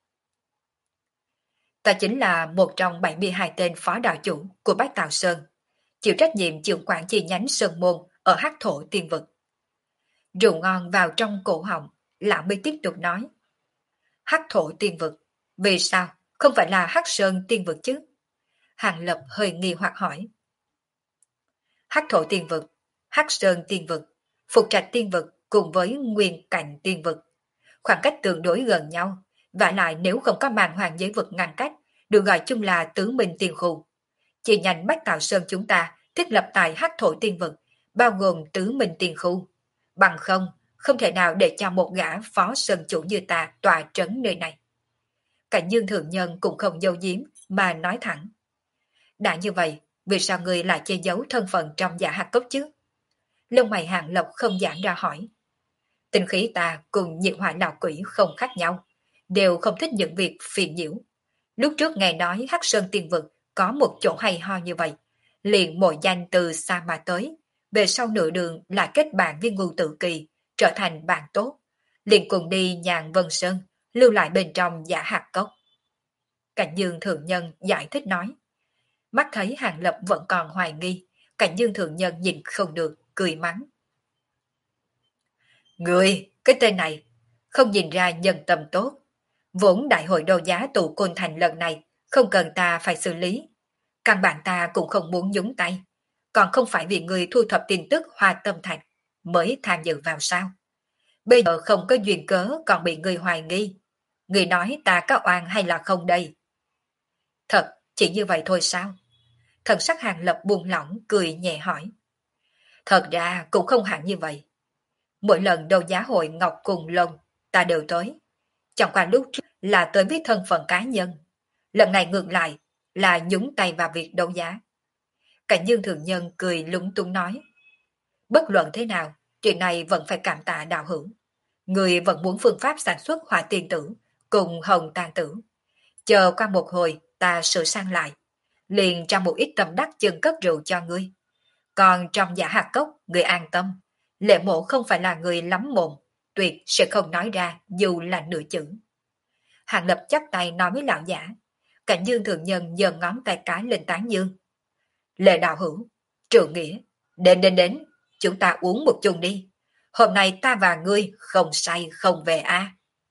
[SPEAKER 1] Ta chính là một trong 72 tên phó đạo chủ của Bách Tào Sơn, chịu trách nhiệm trưởng quản chi nhánh Sơn Môn ở Hắc Thổ Tiên Vực. Rượu ngon vào trong cổ họng, lão mới tiếp tục nói. Hắc Thổ Tiên Vực, vì sao? Không phải là Hắc Sơn Tiên Vực chứ? Hàng Lập hơi nghi hoặc hỏi. Hắc Thổ Tiên Vực, Hắc Sơn Tiên Vực, Phục Trạch Tiên Vực cùng với Nguyên Cảnh Tiên Vực. Khoảng cách tương đối gần nhau, và lại nếu không có màn hoàng giới vực ngăn cách, được gọi chung là tứ minh tiên khu. Chỉ nhánh Bách Tạo Sơn chúng ta thiết lập tại Hắc Thổ Tiên Vực, bao gồm tứ minh tiên khu. Bằng không thể nào để cho một gã phó sơn chủ như ta tòa trấn nơi này. Cảnh Dương Thượng Nhân cũng không giấu giếm mà nói thẳng. Đã như vậy, vì sao người lại che giấu thân phận trong Giả Hạc Cốc chứ? Lông mày Hàng Lộc không giãn ra hỏi. Tinh khí ta cùng nhiệt hỏa lão quỷ không khác nhau, đều không thích những việc phiền nhiễu. Lúc trước nghe nói Hắc Sơn Tiên Vực có một chỗ hay ho như vậy, liền mộ danh từ xa mà tới, về sau nửa đường lại kết bạn với Ngưu Tự Kỳ, trở thành bạn tốt, liền cùng đi nhàn Vân Sơn, lưu lại bên trong Giả Hạc Cốc. Cảnh Dương Thượng Nhân giải thích nói. Mắt thấy Hàng Lập vẫn còn hoài nghi, Cảnh Dương Thượng Nhân nhìn không được, cười mắng. Người, cái tên này, không nhìn ra nhân tâm tốt. Vốn đại hội đấu giá tụ Côn Thành lần này, không cần ta phải xử lý. Căn bản ta cũng không muốn nhúng tay. Còn không phải vì người thu thập tin tức Hoa Tâm Thạch mới tham dự vào sao. Bây giờ không có duyên cớ còn bị người hoài nghi. Người nói ta có oan hay là không đây? Thật, chỉ như vậy thôi sao? Thần sắc Hàng Lập buông lỏng cười nhẹ hỏi. Thật ra cũng không hẳn như vậy. Mỗi lần đấu giá hội Ngọc Cùng Lông ta đều tới. Chẳng qua lúc trước là tới với thân phận cá nhân. Lần này ngược lại là nhúng tay vào việc đấu giá. Cảnh Dương Thượng Nhân cười lúng túng nói. Bất luận thế nào, chuyện này vẫn phải cảm tạ đạo hữu. Người vẫn muốn phương pháp sản xuất hỏa tiên tử cùng hồng tàn tử. Chờ qua một hồi ta sửa sang lại. Liền trong một ít tâm đắc chân cất rượu cho ngươi. Còn trong Giả Hạc Cốc, người an tâm. Lệ mộ không phải là người lắm mồm, tuyệt sẽ không nói ra dù là nửa chữ. Hàng Lập chắp tay nói với lão giả. Cảnh Dương Thượng Nhân giơ ngón tay cái lên tán dương. Lệ đạo hữu, trượng nghĩa, đến, chúng ta uống một chung đi. Hôm nay ta và ngươi không say không về a.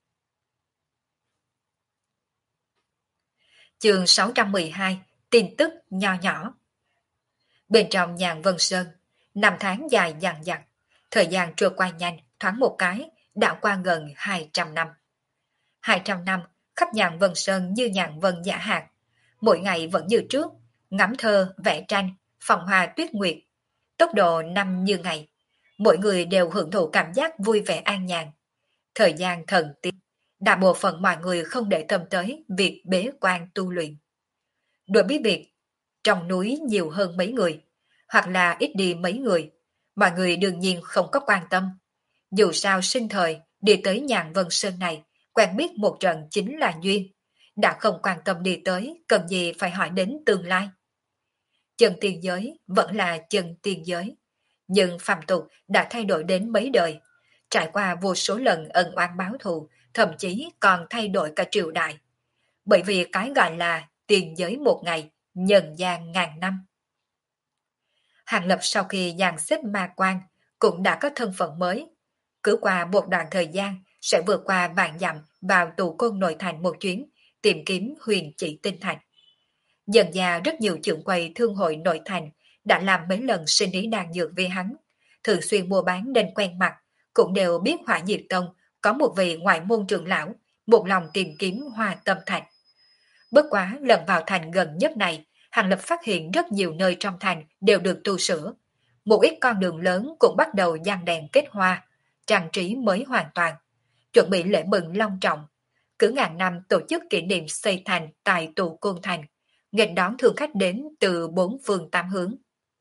[SPEAKER 1] Chương 612, tin tức nho nhỏ. Bên trong nhàn Vân Sơn, năm tháng dài dằng dặc, thời gian trôi qua nhanh, thoáng một cái, đã qua gần 200 năm. 200 năm, khắp nhàn Vân Sơn như nhàn vân giả hạt, mỗi ngày vẫn như trước, ngắm thơ, vẽ tranh, phòng hoa tuyết nguyệt, tốc độ năm như ngày. Mỗi người đều hưởng thụ cảm giác vui vẻ an nhàn. Thời gian thần tiên, đại bộ phận mọi người không để tâm tới việc bế quan tu luyện. Đối với việc trong núi nhiều hơn mấy người, hoặc là ít đi mấy người, mọi người đương nhiên không có quan tâm. Dù sao sinh thời, đi tới Nhàn Vân Sơn này, quen biết một trận chính là duyên. Đã không quan tâm đi tới, cần gì phải hỏi đến tương lai. Chân tiên giới vẫn là chân tiên giới. Nhưng phàm tục đã thay đổi đến mấy đời. Trải qua vô số lần ân oán báo thù, thậm chí còn thay đổi cả triều đại. Bởi vì cái gọi là tiền giới một ngày, nhân gian ngàn năm. Hàng Lập sau khi dàn xếp ma quan, cũng đã có thân phận mới. Cứ qua một đoạn thời gian, sẽ vượt qua vạn dặm vào tù côn nội thành một chuyến, tìm kiếm huyền chỉ tinh thành. Dần già rất nhiều trưởng quầy thương hội nội thành đã làm mấy lần sinh ý đàn dược với hắn, thường xuyên mua bán nên quen mặt, cũng đều biết Hỏa Diệp Tông có một vị ngoại môn trưởng lão, một lòng tìm kiếm Hoa Tâm Thạch. Bất quá lần vào thành gần nhất này, Hàng Lập phát hiện rất nhiều nơi trong thành đều được tu sửa. Một ít con đường lớn cũng bắt đầu giăng đèn kết hoa, trang trí mới hoàn toàn, chuẩn bị lễ mừng long trọng. Cứ ngàn năm tổ chức kỷ niệm xây thành tại tù Côn Thành, nghênh đón thương khách đến từ bốn phương tám hướng.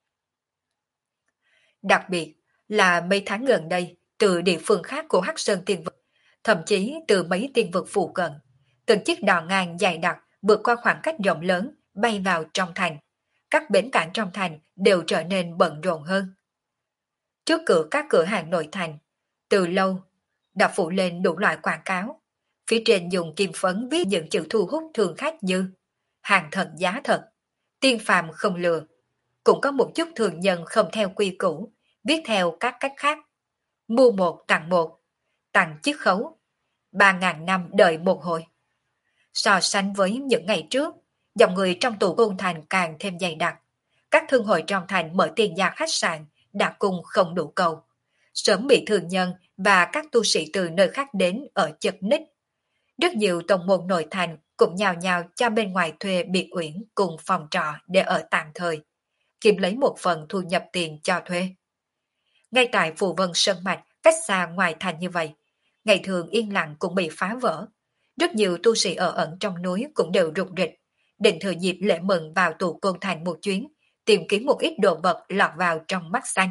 [SPEAKER 1] Đặc biệt là mấy tháng gần đây, từ địa phương khác của Hắc Sơn Tiên Vực, thậm chí từ mấy tiên vực phụ cận, từng chiếc đò ngang dài đặc vượt qua khoảng cách rộng lớn bay vào trong thành. Các bến cảng trong thành đều trở nên bận rộn hơn. Trước cửa các cửa hàng nội thành, từ lâu đã phủ lên đủ loại quảng cáo. Phía trên dùng kim phấn viết những chữ thu hút thường khách như hàng thật giá thật, tiên phàm không lừa. Cũng có một chút thường nhân không theo quy củ, viết theo các cách khác. Mua một, tặng chiết khấu, 3.000 năm đợi một hồi. So sánh với những ngày trước, dòng người trong tù Côn Thành càng thêm dày đặc. Các thương hội trong thành mở tiền gia khách sạn đã cung không đủ cầu. Sớm bị thường nhân và các tu sĩ từ nơi khác đến ở chật ních. Rất nhiều tông môn nội thành cũng nhào nhào cho bên ngoài thuê biệt uyển cùng phòng trọ để ở tạm thời, kiếm lấy một phần thu nhập tiền cho thuê. Ngay tại Phù Vân Sơn Mạch, cách xa ngoài thành như vậy, ngày thường yên lặng cũng bị phá vỡ. Rất nhiều tu sĩ ở ẩn trong núi cũng đều rục rịch, định thừa dịp lễ mừng vào tù Côn Thành một chuyến, tìm kiếm một ít đồ vật lọt vào trong mắt xanh.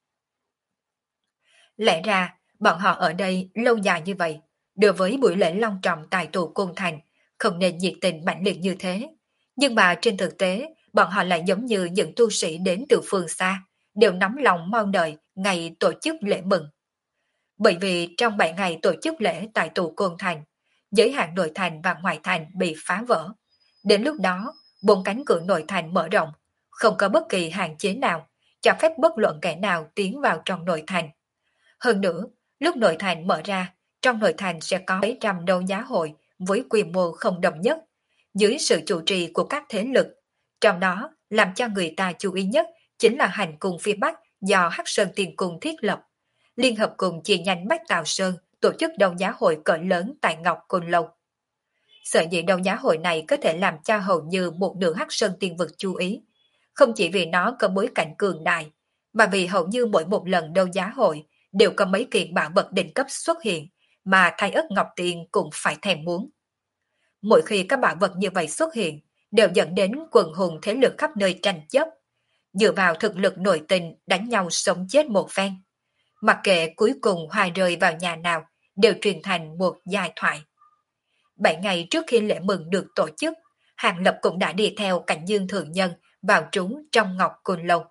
[SPEAKER 1] Lẽ ra, bọn họ ở đây lâu dài như vậy, đối với buổi lễ long trọng tại tù Côn Thành, không nên nhiệt tình mãnh liệt như thế. Nhưng mà trên thực tế, bọn họ lại giống như những tu sĩ đến từ phương xa, đều nóng lòng mong đợi ngày tổ chức lễ mừng. Bởi vì trong 7 ngày tổ chức lễ tại tù Côn Thành, giới hạn nội thành và ngoại thành bị phá vỡ. Đến lúc đó, 4 cánh cửa nội thành mở rộng, không có bất kỳ hạn chế nào, cho phép bất luận kẻ nào tiến vào trong nội thành. Hơn nữa, lúc nội thành mở ra, trong nội thành sẽ có mấy trăm đấu giá hội với quy mô không đồng nhất, dưới sự chủ trì của các thế lực. Trong đó, làm cho người ta chú ý nhất chính là hành cung phía Bắc do Hắc Sơn Tiên Cung thiết lập. Liên hợp cùng chi nhánh Bách Tào Sơn tổ chức đấu giá hội cỡ lớn tại Ngọc Côn Lôn. Sở dĩ đấu giá hội này có thể làm cho hầu như một nửa Hắc Sơn Tiên Vực chú ý, không chỉ vì nó có bối cảnh cường đại, mà vì hầu như mỗi một lần đấu giá hội đều có mấy kiện bảo vật đỉnh cấp xuất hiện, mà Thái Ức Ngọc Tiền cũng phải thèm muốn. Mỗi khi các bảo vật như vậy xuất hiện, đều dẫn đến quần hùng thế lực khắp nơi tranh chấp, dựa vào thực lực nội tình đánh nhau sống chết một phen. Mặc kệ cuối cùng hoa rơi vào nhà nào, đều truyền thành một giai thoại. 7 ngày trước khi lễ mừng được tổ chức, Hàng Lập cũng đã đi theo Cảnh Dương Thượng Nhân vào trú trong Ngọc Côn Lôn.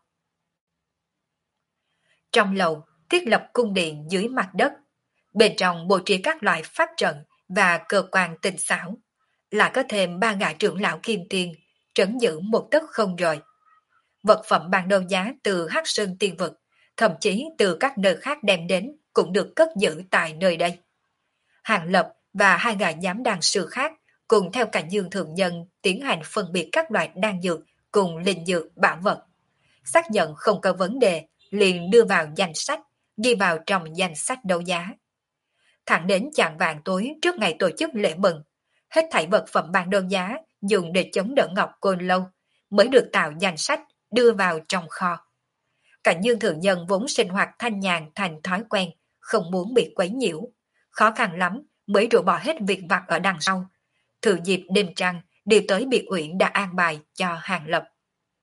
[SPEAKER 1] Trong lầu, thiết lập cung điện dưới mặt đất. Bên trong bố trí các loại pháp trận và cơ quan tinh xảo. Lại có thêm 3 gã trưởng lão kim tiền, trấn giữ một tấc không rồi. Vật phẩm ban đấu giá từ Hắc Sơn Tiên Vực, thậm chí từ các nơi khác đem đến cũng được cất giữ tại nơi đây. Hàng Lập và 2 gã giám đàn sư khác cùng theo Cảnh Dương Thượng Nhân tiến hành phân biệt các loại đan dược cùng linh dược bảo vật. Xác nhận không có vấn đề, liền đưa vào danh sách, ghi vào trong danh sách đấu giá. Thẳng đến chạng vạng tối trước ngày tổ chức lễ mừng, hết thảy vật phẩm ban đấu giá dùng để chống đỡ Ngọc Côn Lâu mới được tạo danh sách đưa vào trong kho. Cảnh Dương Thượng Nhân vốn sinh hoạt thanh nhàn thành thói quen, không muốn bị quấy nhiễu. Khó khăn lắm mới rũ bỏ hết việc vặt ở đằng sau. Thừa dịp đêm trăng, đi tới biệt uyển đã an bài cho Hàng Lập.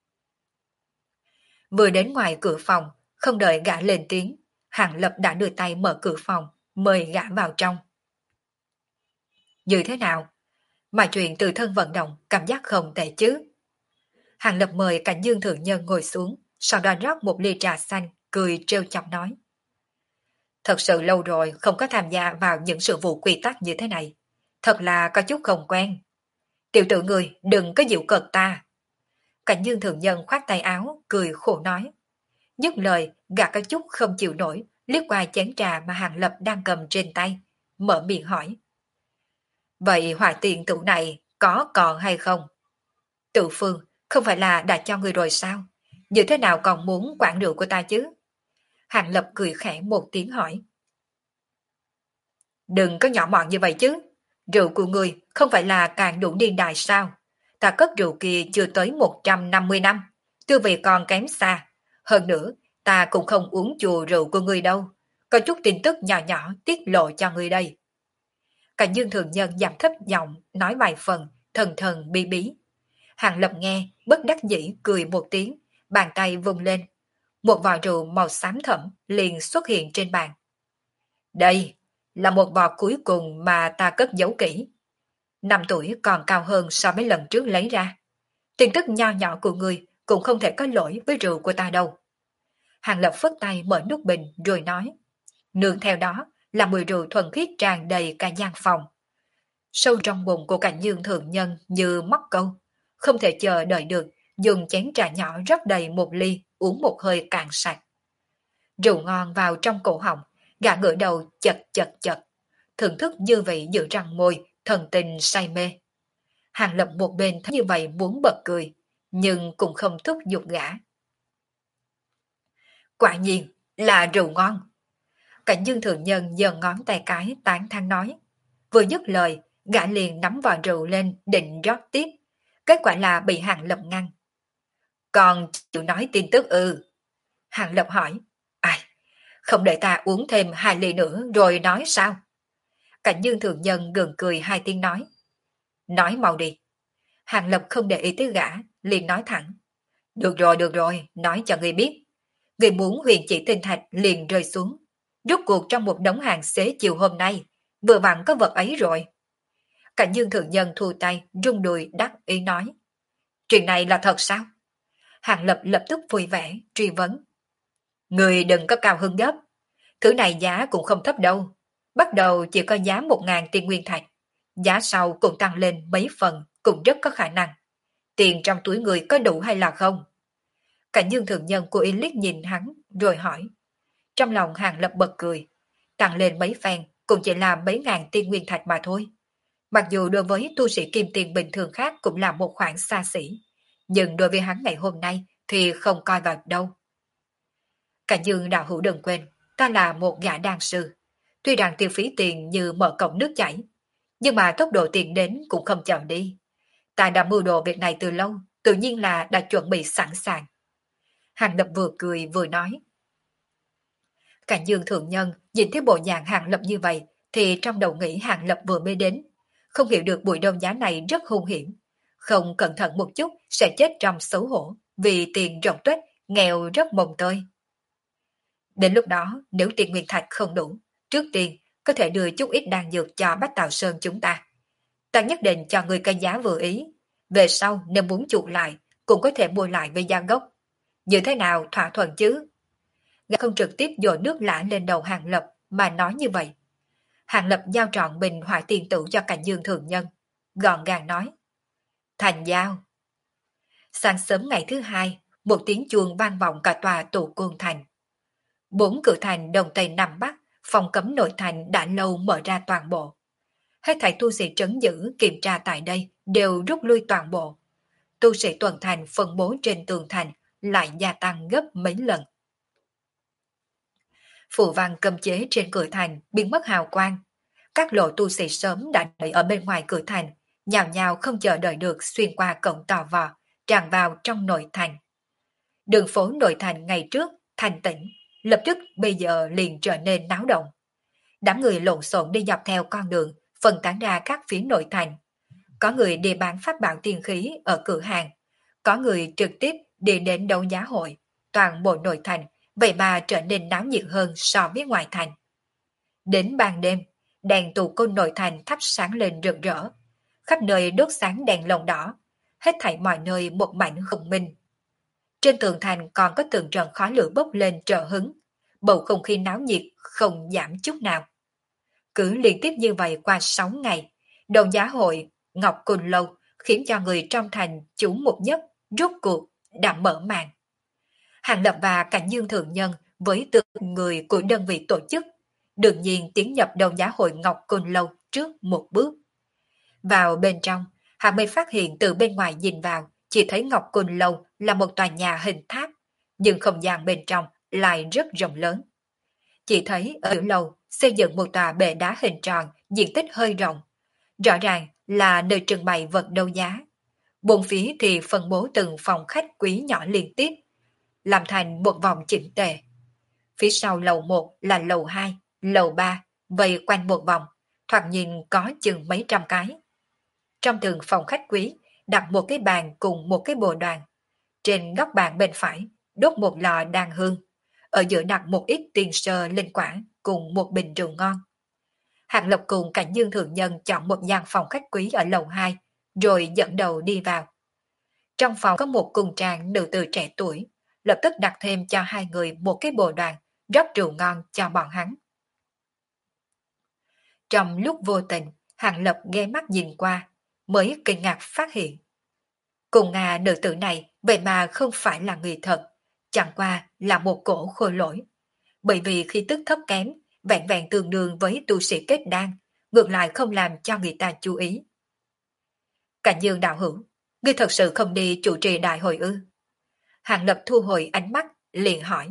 [SPEAKER 1] Vừa đến ngoài cửa phòng, không đợi gã lên tiếng, Hàng Lập đã đưa tay mở cửa phòng, mời gã vào trong. Như thế nào? Mà chuyện từ thân vận động cảm giác không tệ chứ? Hàng Lập mời Cảnh Dương Thượng Nhân ngồi xuống, sau đó rót một ly trà xanh, cười trêu chọc nói. Thật sự lâu rồi không có tham gia vào những sự vụ quy tắc như thế này. Thật là có chút không quen. Tiểu tử người đừng có dịu cợt ta. Cảnh Dương Thượng Nhân khoát tay áo, cười khổ nói. Dứt lời, gã có chút không chịu nổi, liếc qua chén trà mà Hàng Lập đang cầm trên tay, mở miệng hỏi. Vậy hỏa tiền tụ này có còn hay không? Tự Phương, không phải là đã cho người rồi sao? Như thế nào còn muốn quản rượu của ta chứ? Hàng Lập cười khẽ một tiếng hỏi. Đừng có nhỏ mọn như vậy chứ. Rượu của người không phải là càng đủ niên đại sao? Ta cất rượu kia chưa tới 150 năm. Tư vị còn kém xa. Hơn nữa, ta cũng không uống chùa rượu của người đâu. Có chút tin tức nhỏ nhỏ tiết lộ cho người đây. Cảnh Dương Thường Nhân giảm thấp giọng, nói vài phần, thần thần bí bí. Hàng Lập nghe, bất đắc dĩ cười một tiếng, bàn tay vung lên. Một vò rượu màu xám thẫm liền xuất hiện trên bàn. Đây là một vò cuối cùng mà ta cất giấu kỹ. 5 tuổi còn cao hơn so với lần trước lấy ra. Tin tức nho nhỏ của người cũng không thể có lỗi với rượu của ta đâu. Hàng Lập phất tay mở nút bình rồi nói. Nương theo đó là mùi rượu thuần khiết tràn đầy cả gian phòng. Sâu trong bụng của Cảnh Dương Thượng Nhân như móc câu. Không thể chờ đợi được, dùng chén trà nhỏ rót đầy một ly, uống một hơi cạn sạch. Rượu ngon vào trong cổ họng, gã ngửa đầu chật chật chật, thưởng thức dư vị giữa răng môi, thần tình say mê. Hàng Lập một bên thấy như vậy muốn bật cười, nhưng cũng không thúc giục gã. Quả nhiên là rượu ngon. Cảnh Dương Thượng Nhân giơ ngón tay cái tán thán nói. Vừa dứt lời, gã liền nắm vào rượu lên định rót tiếp. Kết quả là bị Hàng Lập ngăn. Còn chịu nói tin tức ư? Hàng Lập hỏi. Ai? Không để ta uống thêm 2 ly nữa rồi nói sao? Cảnh Dương Thượng Nhân gượng cười 2 tiếng nói. Nói mau đi. Hàng Lập không để ý tới gã, liền nói thẳng. Được rồi, nói cho người biết. Người muốn huyền chỉ tinh thạch liền rơi xuống. Rốt cuộc trong một đống hàng xế chiều hôm nay, vừa vặn có vật ấy rồi. Cảnh Dương Thượng Nhân thu tay, rung đùi đắc ý nói. Chuyện này là thật sao? Hàng Lập lập tức vui vẻ, truy vấn. Người đừng có cao hứng gấp. Thứ này giá cũng không thấp đâu. Bắt đầu chỉ có giá 1.000 tiên nguyên thạch. Giá sau cũng tăng lên mấy phần, cũng rất có khả năng. Tiền trong túi người có đủ hay là không? Cảnh Dương Thượng Nhân cố ý liếc nhìn hắn, rồi hỏi. Trong lòng Hàng Lập bật cười. Tăng lên mấy phen, cũng chỉ là mấy ngàn tiên nguyên thạch mà thôi. Mặc dù đối với tu sĩ kim tiền bình thường khác cũng là một khoản xa xỉ, nhưng đối với hắn ngày hôm nay thì không coi vào đâu. Cảnh Dương đạo hữu đừng quên, ta là một gã đan sư. Tuy rằng tiêu phí tiền như mở cổng nước chảy, nhưng mà tốc độ tiền đến cũng không chậm đi. Ta đã mưu đồ việc này từ lâu, tự nhiên là đã chuẩn bị sẵn sàng. Hàng Lập vừa cười vừa nói. Cảnh Dương thượng nhân nhìn thấy bộ dạng Hàng Lập như vậy thì trong đầu nghĩ Hàng Lập vừa mới đến. Không hiểu được buổi đấu giá này rất hung hiểm. Không cẩn thận một chút sẽ chết trong xấu hổ vì tiền rộng tuếch, nghèo rất mồng tơi. Đến lúc đó nếu tiền nguyên thạch không đủ, trước tiên có thể đưa chút ít đan dược cho Bách Tào Sơn chúng ta. Ta nhất định cho người cái giá vừa ý. Về sau nếu muốn chuộc lại cũng có thể mua lại với giá gốc. Như thế nào thỏa thuận chứ? Gã không trực tiếp dội nước lã lên đầu Hàng Lập mà nói như vậy. Hàng Lập giao trọn bình hỏa tiền tử cho Cảnh Dương thượng nhân, gọn gàng nói. Thành giao. Sáng sớm ngày thứ hai, một tiếng chuông vang vọng cả tòa tụ côn thành. 4 cửa thành đông tây nam bắc, phòng cấm nội thành đã lâu mở ra toàn bộ. Hết thảy tu sĩ trấn giữ kiểm tra tại đây đều rút lui toàn bộ. Tu sĩ tuần thành phân bố trên tường thành lại gia tăng gấp mấy lần. Phù văn cấm chế trên cửa thành biến mất hào quang. Các lộ tu sĩ sớm đã đợi ở bên ngoài cửa thành, nhào nhào không chờ đợi được xuyên qua cổng tò vò, tràn vào trong nội thành. Đường phố nội thành ngày trước thanh tĩnh, lập tức bây giờ liền trở nên náo động. Đám người lộn xộn đi dọc theo con đường, phân tán ra các phía nội thành. Có người đi bán pháp bảo tiên khí ở cửa hàng, có người trực tiếp đi đến đấu giá hội, toàn bộ nội thành, vậy mà trở nên náo nhiệt hơn so với ngoài thành. Đến ban đêm, đèn tù côn nội thành thắp sáng lên rực rỡ, khắp nơi đốt sáng đèn lồng đỏ, hết thảy mọi nơi một mảnh hồng minh. Trên tường thành còn có từng trận khói lửa bốc lên trợ hứng, bầu không khí náo nhiệt không giảm chút nào. Cứ liên tiếp như vậy qua 6 ngày, đấu giá hội Ngọc Côn Lâu khiến cho người trong thành chủ một giấc rốt cuộc đã mở màn. Hàng Lập và Cảnh Dương Thượng Nhân với tư người của đơn vị tổ chức, đương nhiên tiến nhập đấu giá hội Ngọc Côn Lâu trước một bước. Vào bên trong, họ mới phát hiện từ bên ngoài nhìn vào, chỉ thấy Ngọc Côn Lâu là một tòa nhà hình tháp, nhưng không gian bên trong lại rất rộng lớn. Chỉ thấy ở lầu xây dựng một tòa bệ đá hình tròn, diện tích hơi rộng. Rõ ràng là nơi trưng bày vật đấu giá. Bốn phía thì phân bố từng phòng khách quý nhỏ liên tiếp, làm thành một vòng chỉnh tề. Phía sau lầu 1 là lầu 2, lầu 3, vây quanh một vòng, thoạt nhìn có chừng mấy trăm cái. Trong từng phòng khách quý đặt một cái bàn cùng một cái bồ đoàn. Trên góc bàn bên phải đốt một lò đàn hương. Ở giữa đặt một ít tiền sơ linh quả cùng một bình rượu ngon. Hàng Lập cùng Cảnh Dương Thượng Nhân chọn một gian phòng khách quý ở lầu 2, rồi dẫn đầu đi vào. Trong phòng có một cung trang nữ tử trẻ tuổi, lập tức đặt thêm cho hai người một cái bồ đoàn, rót rượu ngon cho bọn hắn. Trong lúc vô tình, Hàng Lập ghé mắt nhìn qua, mới kinh ngạc phát hiện. Cùng Nga nữ tử này vậy mà không phải là người thật, chẳng qua là một cổ khôi lỗi. Bởi vì khi tức thấp kém, vẹn vẹn tương đương với tu sĩ kết đan, ngược lại không làm cho người ta chú ý. Cảnh Dương đạo hữu, ngươi thật sự không đi chủ trì đại hội ư? Hàng Lập thu hồi ánh mắt, liền hỏi.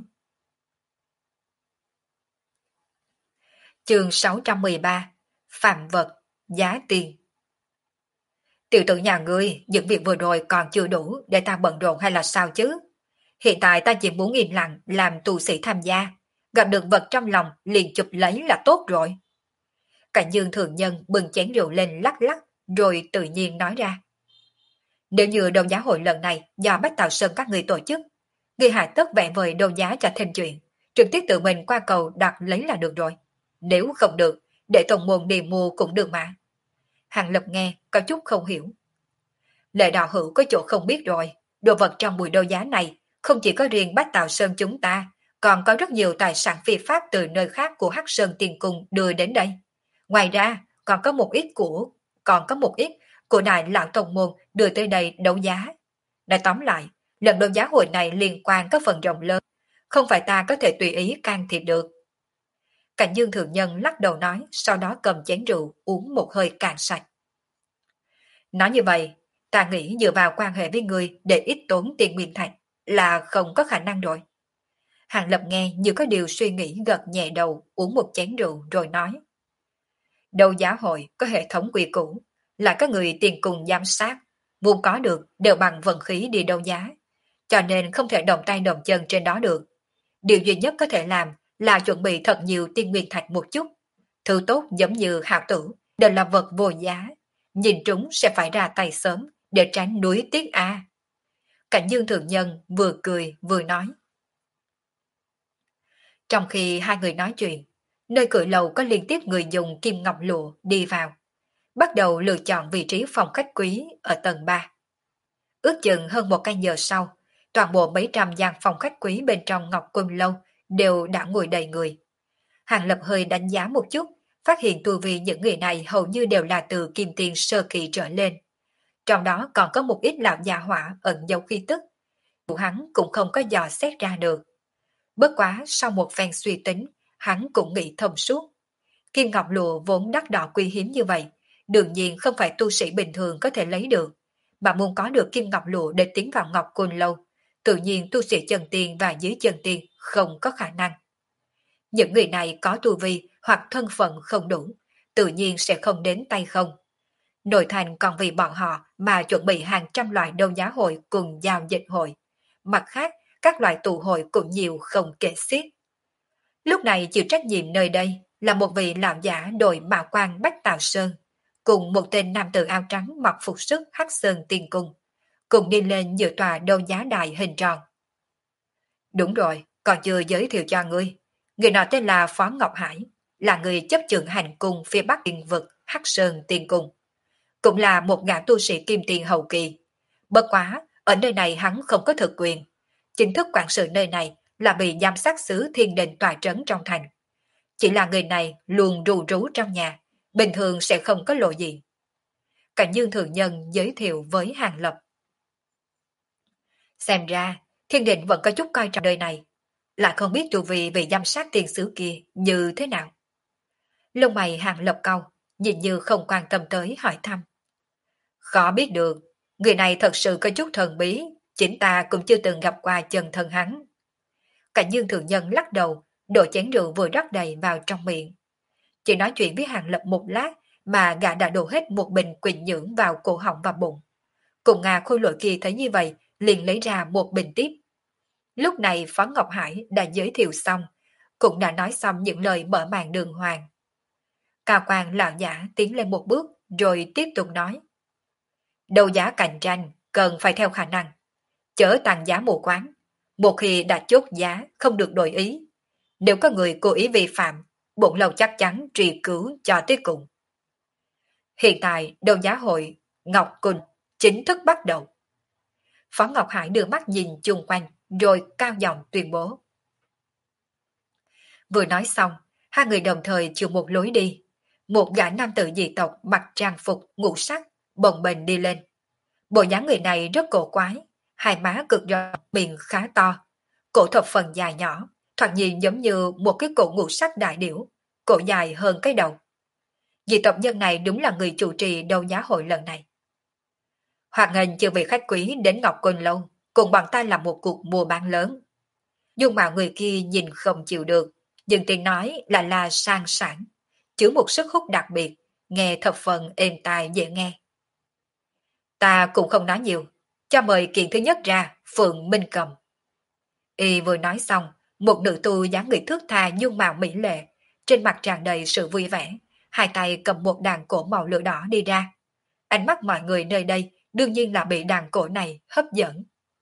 [SPEAKER 1] Chương 613, Phạm vật, giá tiền. Tiểu tử nhà ngươi, những việc vừa rồi còn chưa đủ để ta bận rộn hay là sao chứ? Hiện tại ta chỉ muốn im lặng làm tu sĩ tham gia, gặp được vật trong lòng liền chụp lấy là tốt rồi. Cảnh Dương Thượng Nhân bưng chén rượu lên lắc lắc, rồi tự nhiên nói ra. Nếu như đấu giá hội lần này do Bách Tạo Sơn các người tổ chức, người hạ tất vẹn vời đấu giá cho thêm chuyện, trực tiếp tự mình qua cầu đặt lấy là được rồi. Nếu không được, để tổng môn đi mua cũng được mà. Hàng Lập nghe có chút không hiểu. Lệ đạo hữu có chỗ không biết rồi, đồ vật trong buổi đấu giá này không chỉ có riêng Bách Tạo Sơn chúng ta, còn có rất nhiều tài sản phi pháp từ nơi khác của Hắc Sơn Tiên Cung đưa đến đây. Ngoài ra, còn có một ít của đại lão tổng môn đưa tới đây đấu giá. Nói tóm lại, lần đấu giá hội này liên quan có phần rộng lớn, không phải ta có thể tùy ý can thiệp được. Cảnh Dương Thượng Nhân lắc đầu nói, sau đó cầm chén rượu uống một hơi cạn sạch. Nói như vậy, ta nghĩ dựa vào quan hệ với người để ít tốn tiền nguyên thạch là không có khả năng rồi. Hàng Lập nghe như có điều suy nghĩ, gật nhẹ đầu, uống một chén rượu rồi nói. Đấu giá hội có hệ thống quy củ, lại có người tiền cùng giám sát, muốn có được đều bằng vận khí đi đấu giá, cho nên không thể động tay động chân trên đó được. Điều duy nhất có thể làm là chuẩn bị thật nhiều tiên nguyên thạch một chút. Thứ tốt giống như hảo tử đều là vật vô giá, nhìn trúng sẽ phải ra tay sớm để tránh nuối tiếc a. Cảnh Dương Thượng Nhân vừa cười vừa nói. Trong khi hai người nói chuyện, nơi cửa lầu có liên tiếp người dùng kim ngọc lụa đi vào, bắt đầu lựa chọn vị trí phòng khách quý ở tầng 3. Ước chừng hơn một canh giờ sau, toàn bộ mấy trăm gian phòng khách quý bên trong Ngọc Côn Lâu đều đã ngồi đầy người. Hàng Lập hơi đánh giá một chút, phát hiện tu vi những người này hầu như đều là từ kim tiền sơ kỳ trở lên. Trong đó còn có một ít lão già hỏa ẩn dấu khí tức. Hắn cũng không có dò xét ra được. Bất quá sau một phen suy tính, hắn cũng nghĩ thông suốt. Kim ngọc lụa vốn đắt đỏ quý hiếm như vậy, đương nhiên không phải tu sĩ bình thường có thể lấy được, mà muốn có được kim ngọc lụa để tiến vào Ngọc Côn Lâu, tự nhiên tu sĩ chân tiên và dưới chân tiên không có khả năng. Những người này có tu vi hoặc thân phận không đủ, tự nhiên sẽ không đến tay không. Nội thành còn vì bọn họ mà chuẩn bị hàng trăm loại đấu giá hội cùng giao dịch hội. Mặt khác, các loại tụ hội cũng nhiều không kể xiết. Lúc này chịu trách nhiệm nơi đây là một vị lão giả đội bảo quan Bách Tào Sơn, cùng một tên nam tử áo trắng mặc phục sức Hắc Sơn Tiên Cung, cùng đi lên giữa tòa đấu giá đài hình tròn. Đúng rồi, còn chưa giới thiệu cho ngươi. Người nọ tên là Phó Ngọc Hải, là người chấp trưởng hành cung phía bắc tiên vực Hắc Sơn Tiên Cung. Cũng là một gã tu sĩ kim tiền hậu kỳ. Bất quá, ở nơi này hắn không có thực quyền. Chính thức quản sự nơi này là bị giám sát xứ thiên đình tòa trấn trong thành. Chỉ là người này luôn ru rú trong nhà, bình thường sẽ không có lộ gì. Cảnh Dương Thường Nhân giới thiệu với Hàng Lập. Xem ra, thiên định vẫn có chút coi trọng đời này, lại không biết trụ vị giám sát tiền sứ kia như thế nào. Lông mày Hàng Lập cau, nhìn như không quan tâm tới hỏi thăm. Khó biết được, người này thật sự có chút thần bí, chính ta cũng chưa từng gặp qua chân thân hắn. Cảnh Dương Thường Nhân lắc đầu, đổ chén rượu vừa rót đầy vào trong miệng. Chỉ nói chuyện với Hàng Lập một lát mà gã đã đổ hết một bình quỳnh nhưỡng vào cổ họng và bụng. Cùng Nga khôi lỗi kia thấy như vậy, liền lấy ra một bình tiếp. Lúc này Phó Ngọc Hải đã giới thiệu xong, cũng đã nói xong những lời mở màn đường hoàng. Cao quan lão giả tiến lên một bước rồi tiếp tục nói. Đấu giá cạnh tranh cần phải theo khả năng, chớ tăng giá mù quáng. Một khi đã chốt giá không được đổi ý. Nếu có người cố ý vi phạm, bổn lầu chắc chắn truy cứu cho tới cùng. Hiện tại đấu giá hội Ngọc Cung chính thức bắt đầu. Phó Ngọc Hải đưa mắt nhìn chung quanh rồi cao giọng tuyên bố. Vừa nói xong, hai người đồng thời chịu một lối đi. Một gã nam tử dị tộc mặc trang phục ngũ sắc bồng bềnh đi lên. Bộ dáng người này rất cổ quái, hai má cực rộng, miệng khá to, cổ thập phần dài nhỏ, thoạt nhìn giống như một cái cổ ngũ sắc đại điểu, cổ dài hơn cái đầu. Dị tộc nhân này đúng là người chủ trì đấu giá hội lần này. Hoan nghênh chưa vị khách quý đến Ngọc Côn Lâu, cùng bọn ta làm một cuộc mua bán lớn. Nhưng mà người kia nhìn không chịu được, nhưng tiếng nói là sang sảng, chứa một sức hút đặc biệt, nghe thập phần êm tai dễ nghe. Ta cũng không nói nhiều, cho mời kiện thứ nhất ra, Phượng Minh Cầm. Y vừa nói xong, một nữ tu dáng người thước tha dung mạo mỹ lệ, trên mặt tràn đầy sự vui vẻ, hai tay cầm một đàn cổ màu lửa đỏ đi ra. Ánh mắt mọi người nơi đây đương nhiên là bị đàn cổ này hấp dẫn.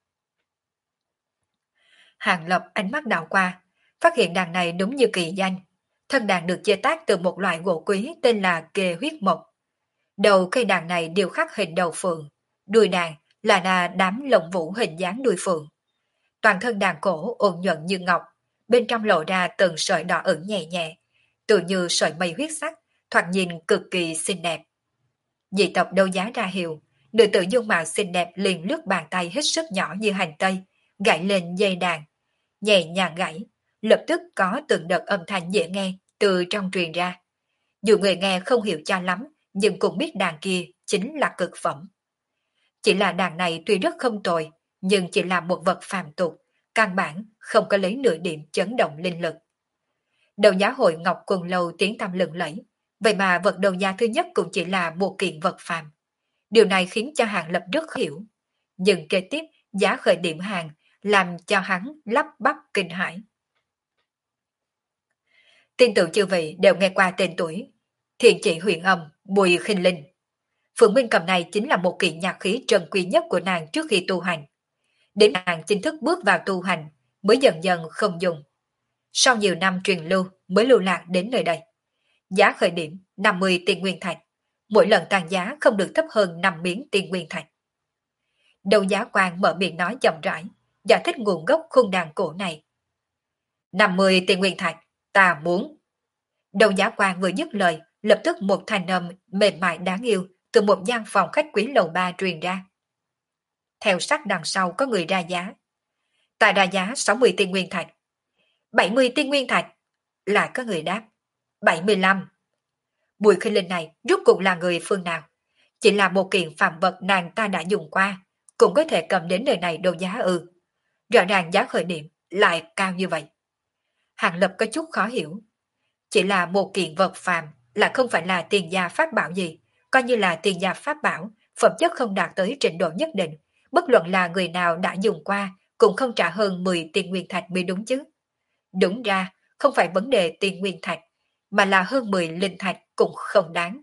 [SPEAKER 1] Hàng Lập ánh mắt đảo qua, phát hiện đàn này đúng như kỳ danh. Thân đàn được chế tác từ một loại gỗ quý tên là kề huyết mộc. Đầu cây đàn này điêu khắc hình đầu phượng, đuôi đàn là đám lông vũ hình dáng đuôi phượng. Toàn thân đàn cổ ôn nhuận như ngọc, bên trong lộ ra từng sợi đỏ ửng nhẹ nhẹ, tự như sợi mây huyết sắc, thoạt nhìn cực kỳ xinh đẹp. Dị tộc đấu giá ra hiệu, nữ tử dung mạo xinh đẹp liền lướt bàn tay hết sức nhỏ như hành tây, gảy lên dây đàn, nhẹ nhàng gảy, lập tức có từng đợt âm thanh dễ nghe từ trong truyền ra. Dù người nghe không hiểu cho lắm, nhưng cũng biết đàn kia chính là cực phẩm. Chỉ là đàn này tuy rất không tồi, nhưng chỉ là một vật phàm tục, căn bản không có lấy nửa điểm chấn động linh lực. Đấu giá hội Ngọc Cung Lâu tiếng tăm lừng lẫy, vậy mà vật đấu giá thứ nhất cũng chỉ là một kiện vật phàm. Điều này khiến cho Hàng Lập rất hiểu. Nhưng kế tiếp, giá khởi điểm hàng làm cho hắn lắp bắp kinh hãi. Tin tưởng chư vị đều nghe qua tên tuổi. Thiện chỉ huyền âm, Bùi Khinh Linh. Phượng Minh Cầm này chính là một kiện nhạc khí trân quý nhất của nàng trước khi tu hành. Đến nàng chính thức bước vào tu hành mới dần dần không dùng. Sau nhiều năm truyền lưu mới lưu lạc đến nơi đây. Giá khởi điểm 50 tiền nguyên thạch. Mỗi lần tăng giá không được thấp hơn 5 miếng tiền nguyên thạch. Đấu giá quan mở miệng nói chậm rãi, giải thích nguồn gốc khung đàn cổ này. 50 tiền nguyên thạch, ta muốn. Đấu giá quan vừa dứt lời, lập tức một thanh âm mềm mại đáng yêu từ một gian phòng khách quý lầu 3 truyền ra. Theo sát đằng sau có người ra giá. Ta ra giá 60 tiền nguyên thạch. 70 tiền nguyên thạch. Lại có người đáp. 75. Bùi Khinh Linh này rốt cuộc là người phương nào? Chỉ là một kiện phàm vật nàng ta đã dùng qua, cũng có thể cầm đến nơi này đấu giá ư. Rõ ràng giá khởi điểm lại cao như vậy. Hàng Lập có chút khó hiểu. Chỉ là một kiện vật phàm, là không phải là tiền gia pháp bảo gì, coi như là tiền gia pháp bảo, phẩm chất không đạt tới trình độ nhất định, bất luận là người nào đã dùng qua, cũng không trả hơn 10 tiền nguyên thạch mới đúng chứ. Đúng ra, không phải vấn đề tiền nguyên thạch, mà là hơn 10 linh thạch cũng không đáng.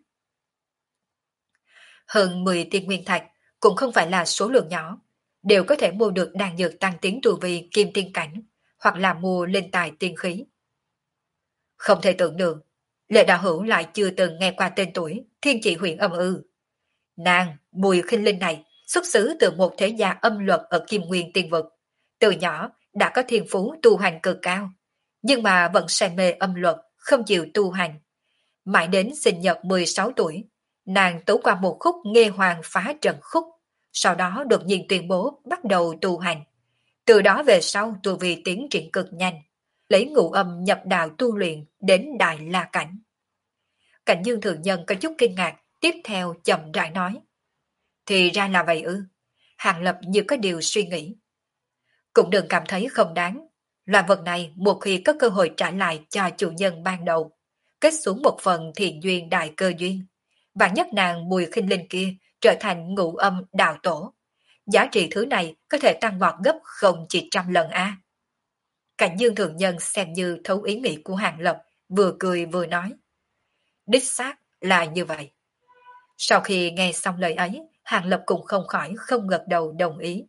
[SPEAKER 1] Hơn 10 tiền nguyên thạch cũng không phải là số lượng nhỏ, đều có thể mua được đan dược tăng tiến tu vi kim tiên cảnh, hoặc là mua linh tài tiên khí. Không thể tưởng được, Lệ Đạo Hữu lại chưa từng nghe qua tên tuổi Thiên Chỉ huyện âm ư. Nàng, Bùi Khinh Linh này, xuất xứ từ một thế gia âm luật ở Kim Nguyên Tiên Vực. Từ nhỏ đã có thiên phú tu hành cực cao, nhưng mà vẫn say mê âm luật, không chịu tu hành. Mãi đến sinh nhật 16 tuổi, nàng tấu qua một khúc Nghê Hoàng phá trận khúc, sau đó đột nhiên tuyên bố bắt đầu tu hành. Từ đó về sau tu vi tiến triển cực nhanh, lấy ngũ âm nhập đạo tu luyện đến Đại La Cảnh. Cảnh Dương Thượng Nhân có chút kinh ngạc, tiếp theo chậm rãi nói. Thì ra là vậy ư. Hàng Lập như có điều suy nghĩ. Cũng đừng cảm thấy không đáng. Loài vật này một khi có cơ hội trả lại cho chủ nhân ban đầu, kết xuống một phần thiện duyên đại cơ duyên, và nhất nàng Bùi Khinh Linh kia trở thành ngũ âm đạo tổ. Giá trị thứ này có thể tăng vọt gấp không chỉ trăm lần a. Cảnh Dương Thượng Nhân xem như thấu ý nghĩ của Hàng Lập, vừa cười vừa nói. Đích xác là như vậy. Sau khi nghe xong lời ấy, Hàng Lập cũng không khỏi không gật đầu đồng ý.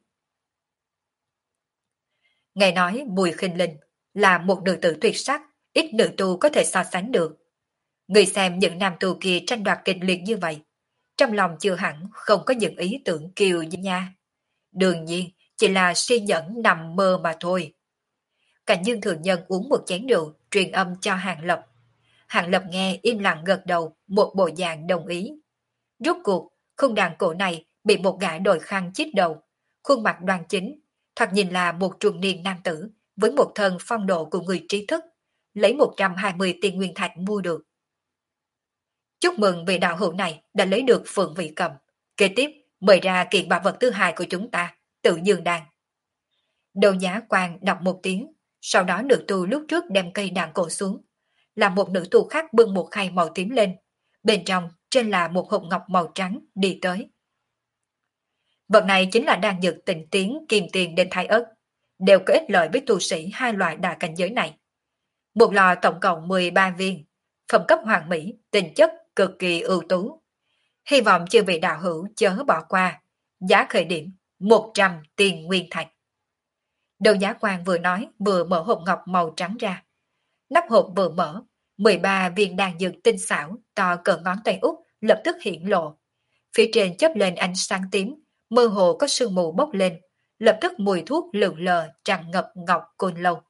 [SPEAKER 1] Nghe nói Bùi Khinh Linh là một nữ tử tuyệt sắc, ít nữ tu có thể so sánh được. Người xem những nam tu kia tranh đoạt kịch liệt như vậy, trong lòng chưa hẳn không có những ý tưởng kiều như nha. Đương nhiên, chỉ là suy nhẫn nằm mơ mà thôi. Cảnh Dương Thượng Nhân uống một chén rượu, truyền âm cho Hàng Lập. Hàng Lập nghe im lặng gật đầu, một bộ dạng đồng ý. Rốt cuộc, khung đàn cổ này bị một gã đội khăn chít đầu, khuôn mặt đoan chính, thoạt nhìn là một trung niên nam tử với một thân phong độ của người trí thức, lấy 120 tiền nguyên thạch mua được. Chúc mừng vị đạo hữu này đã lấy được Phượng Vị Cầm. Kế tiếp, mời ra kiện bảo vật thứ hai của chúng ta, Tự Dương Đan. Đầu giá quan đọc một tiếng, sau đó nữ tu lúc trước đem cây đàn cổ xuống, làm một nữ tu khác bưng một khay màu tím lên, bên trong trên là một hộp ngọc màu trắng đi tới. Vật này chính là đan dược tịnh tiến kim tiền đến thái ớt, đều có ích lợi với tu sĩ hai loại đà cảnh giới này. Một lò tổng cộng 13 viên, phẩm cấp hoàn mỹ, tình chất cực kỳ ưu tú. Hy vọng chư vị đạo hữu chớ bỏ qua, giá khởi điểm 100 tiền nguyên thạch. Đầu giá quan vừa nói vừa mở hộp ngọc màu trắng ra. Nắp hộp vừa mở, 13 viên đan dược tinh xảo to cỡ ngón tay út lập tức hiện lộ. Phía trên chớp lên ánh sáng tím, mơ hồ có sương mù bốc lên, lập tức mùi thuốc lượn lờ tràn ngập ngọc côn lâu.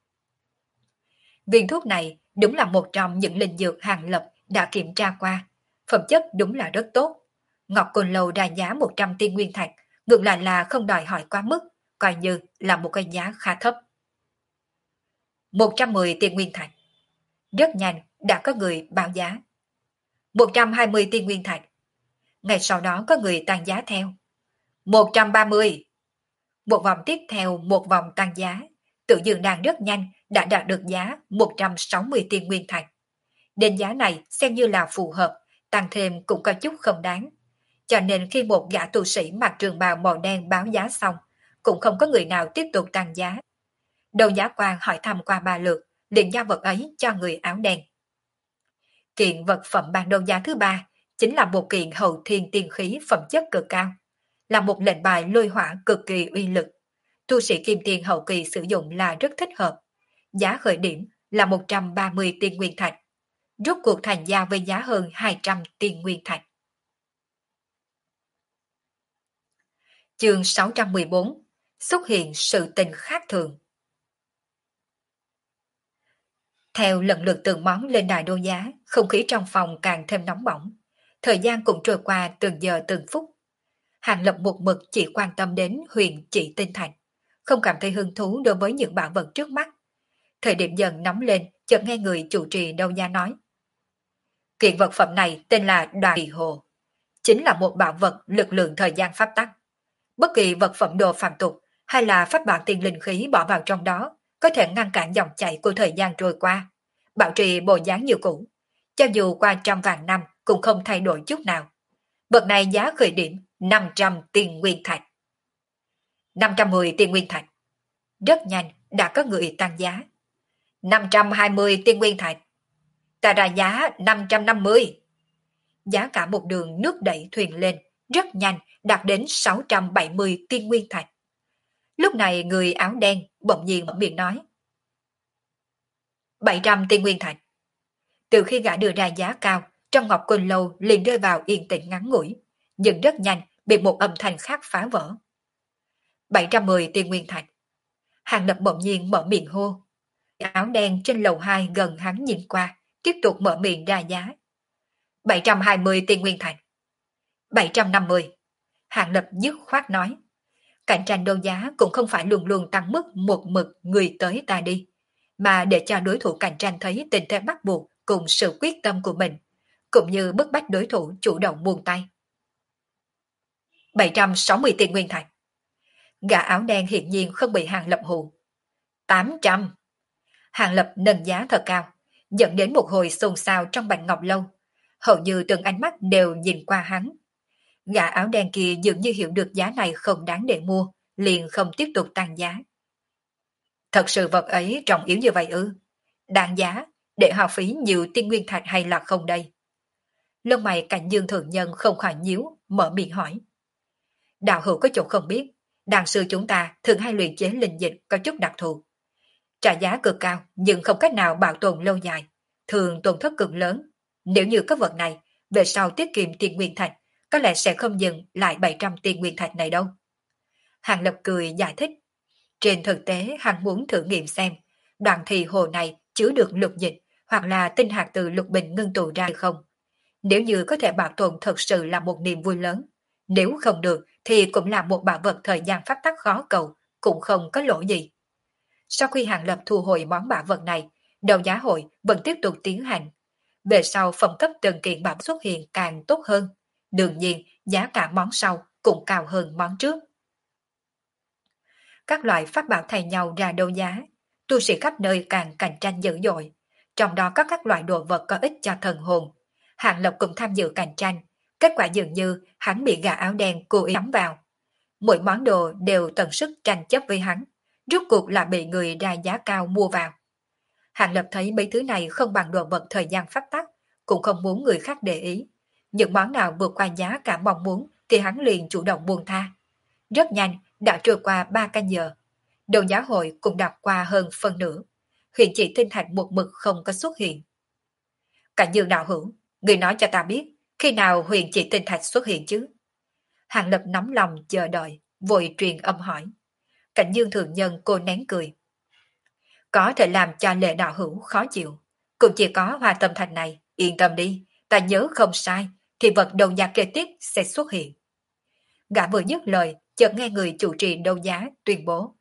[SPEAKER 1] Viên thuốc này đúng là một trong những linh dược Hàng Lập đã kiểm tra qua, phẩm chất đúng là rất tốt. Ngọc côn lâu ra giá 100 tiên nguyên thạch, ngược lại là không đòi hỏi quá mức, coi như là một cái giá khá thấp. 110 tiên nguyên thạch. Rất nhanh đã có người báo giá. 120 tiên nguyên thạch. Ngày sau đó có người tăng giá theo. 130. Một vòng tiếp theo một vòng tăng giá, Tự Dương Đan rất nhanh đã đạt được giá 160 tiên nguyên thạch. Đến giá này xem như là phù hợp, tăng thêm cũng có chút không đáng. Cho nên khi một gã tu sĩ mặc trường bào màu đen báo giá xong, cũng không có người nào tiếp tục tăng giá. Đầu giá quan hỏi thăm qua 3 lượt, liền giao vật ấy cho người áo đen. Kiện vật phẩm ban đấu giá thứ 3 chính là một kiện hậu thiên tiên khí phẩm chất cực cao, là một lệnh bài lôi hỏa cực kỳ uy lực. Tu sĩ kim tiền hậu kỳ sử dụng là rất thích hợp. Giá khởi điểm là 130 tiên nguyên thạch. Rốt cuộc thành giao với giá hơn 200 tiên nguyên thạch. Chương 614. Xuất hiện sự tình khác thường. Theo lần lượt từng món lên đài đấu giá, không khí trong phòng càng thêm nóng bỏng. Thời gian cũng trôi qua từng giờ từng phút. Hàng Lập một mực chỉ quan tâm đến huyền chỉ tinh thạch, không cảm thấy hứng thú đối với những bảo vật trước mắt. Thời điểm dần nóng lên, chợt nghe người chủ trì đấu giá nói. Kiện vật phẩm này tên là Đoàn Kỳ Hồ, chính là một bảo vật lực lượng thời gian pháp tắc. Bất kỳ vật phẩm đồ phàm tục hay là pháp bảo tiên linh khí bỏ vào trong đó có thể ngăn cản dòng chảy của thời gian trôi qua, bảo trì bộ dáng như cũ, cho dù qua trăm vạn năm cũng không thay đổi chút nào. Vật này giá khởi điểm 500 tiền nguyên thạch. 510 tiền nguyên thạch. Rất nhanh đã có người tăng giá. 520 tiền nguyên thạch. Ta ra giá 550. Giá cả một đường nước đẩy thuyền lên, rất nhanh đạt đến 670 tiên nguyên thạch. Lúc này người áo đen bỗng nhiên mở miệng nói. 700 tiên nguyên thạch. Từ khi gã đưa ra giá cao, trong Ngọc Quỳnh Lâu liền rơi vào yên tĩnh ngắn ngủi, nhưng rất nhanh bị một âm thanh khác phá vỡ. 710 tiên nguyên thạch. Hàng Lập bỗng nhiên mở miệng hô. Áo đen trên lầu 2 gần hắn nhìn qua, tiếp tục mở miệng ra giá. 720 tiên nguyên thạch. 750. Hàng Lập dứt khoát nói. Cạnh tranh đấu giá cũng không phải luôn luôn tăng mức một mực người tới ta đi, mà để cho đối thủ cạnh tranh thấy tình thế bắt buộc cùng sự quyết tâm của mình, cũng như bức bách đối thủ chủ động buông tay. 760 tiền nguyên thạch. Gã áo đen hiển nhiên không bị Hàng Lập hù. 800. Hàng Lập nâng giá thật cao, dẫn đến một hồi xôn xao trong Bạch Ngọc Lâu. Hầu như từng ánh mắt đều nhìn qua hắn. Gã áo đen kia dường như hiểu được giá này không đáng để mua, liền không tiếp tục tăng giá. Thật sự vật ấy trọng yếu như vậy ư? Đáng giá, để hao phí nhiều tiên nguyên thạch hay là không đây? Lông mày Cảnh Dương Thượng Nhân không khỏi nhíu, mở miệng hỏi. Đạo hữu có chỗ không biết, đàn sư chúng ta thường hay luyện chế linh dịch có chút đặc thù. Trả giá cực cao nhưng không cách nào bảo tồn lâu dài, thường tổn thất cực lớn. Nếu như có vật này, về sau tiết kiệm tiền nguyên thạch, có lẽ sẽ không dừng lại 700 tiền nguyên thạch này đâu. Hàng Lập cười giải thích. Trên thực tế hắn muốn thử nghiệm xem, đoạn thì hồ này chứa được lục dịch hoặc là tinh hạt từ lục bình ngưng tụ ra hay không. Nếu như có thể bảo tồn thật sự là một niềm vui lớn. Nếu không được thì cũng là một bảo vật thời gian pháp tắc khó cầu, cũng không có lỗ gì. Sau khi Hàng Lập thu hồi món bảo vật này, đấu giá hội vẫn tiếp tục tiến hành. Về sau phẩm cấp từng kiện bảo xuất hiện càng tốt hơn. Đương nhiên, giá cả món sau cũng cao hơn món trước. Các loại pháp bảo thay nhau ra đấu giá, tu sĩ khắp nơi càng cạnh tranh dữ dội. Trong đó có các loại đồ vật có ích cho thần hồn. Hàng Lập cũng tham dự cạnh tranh, kết quả dường như hắn bị gã áo đen cố ý nhắm vào. Mỗi món đồ đều tận sức tranh chấp với hắn, rốt cuộc là bị người ra giá cao mua vào. Hàng Lập thấy mấy thứ này không bằng đồ vật thời gian pháp tắc, cũng không muốn người khác để ý. Những món nào vượt qua giá cả mong muốn thì hắn liền chủ động buông tha. Rất nhanh, đã trôi qua 3 canh giờ. Đấu giá hội cũng đạt qua hơn phân nửa. Huyền chỉ tinh thạch một mực không có xuất hiện. Cảnh Dương đạo hữu, người nói cho ta biết, khi nào huyền chỉ tinh thạch xuất hiện chứ? Hàng Lập nóng lòng chờ đợi, vội truyền âm hỏi. Cảnh Dương thượng nhân cô nén cười. Có thể làm cho Lệ đạo hữu khó chịu. Cũng chỉ có hoa tâm thạch này, yên tâm đi, ta nhớ không sai, thì vật đấu giá kế tiếp sẽ xuất hiện. Gã vừa dứt lời, chợt nghe người chủ trì đấu giá tuyên bố.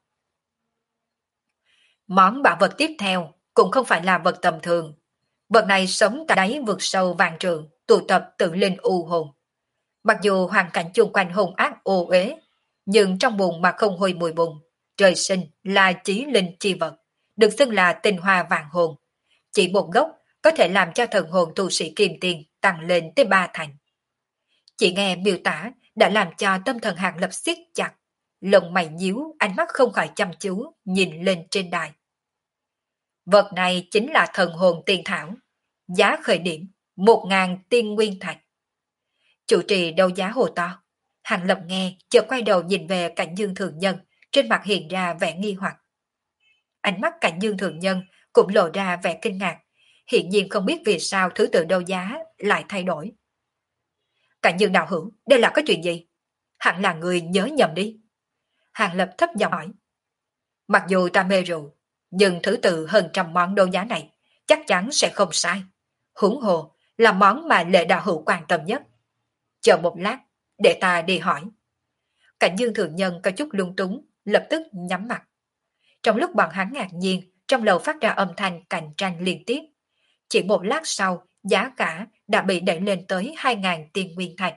[SPEAKER 1] Món bảo vật tiếp theo cũng không phải là vật tầm thường. Vật này sống tại đáy vực sâu vạn trượng, tụ tập tự linh u hồn. Mặc dù hoàn cảnh chung quanh hung ác ô uế, nhưng trong bùn mà không hôi mùi bùn, trời sinh là chí linh chi vật, được xưng là tinh hoa vạn hồn. Chỉ một gốc có thể làm cho thần hồn tu sĩ kim tiền tăng lên tới 3 thành. Chỉ nghe miêu tả đã làm cho tâm thần Hàng Lập siết chặt, lông mày nhíu, ánh mắt không khỏi chăm chú nhìn lên trên đài. Vật này chính là thần hồn tiên thảo, giá khởi điểm 1.000 tiên nguyên thạch. Chủ trì đấu giá hồ to. Hàng Lập nghe, chợt quay đầu nhìn về Cảnh Dương Thượng Nhân, trên mặt hiện ra vẻ nghi hoặc. Ánh mắt Cảnh Dương Thượng Nhân cũng lộ ra vẻ kinh ngạc, hiện nhiên không biết vì sao thứ tự đấu giá lại thay đổi. Cảnh Dương đạo hữu, đây là có chuyện gì? Hẳn là người nhớ nhầm đi. Hàng Lập thấp giọng hỏi. Mặc dù ta mê rượu, nhưng thứ tự hơn trăm món đấu giá này chắc chắn sẽ không sai. Huống hồ là món mà Lệ đạo hữu quan tâm nhất. Chờ một lát, để ta đi hỏi. Cảnh Dương thượng nhân có chút lung túng, lập tức nhắm mặt. Trong lúc bọn hắn ngạc nhiên, trong lầu phát ra âm thanh cạnh tranh liên tiếp. Chỉ một lát sau, giá cả đã bị đẩy lên tới 2.000 tiên nguyên thạch.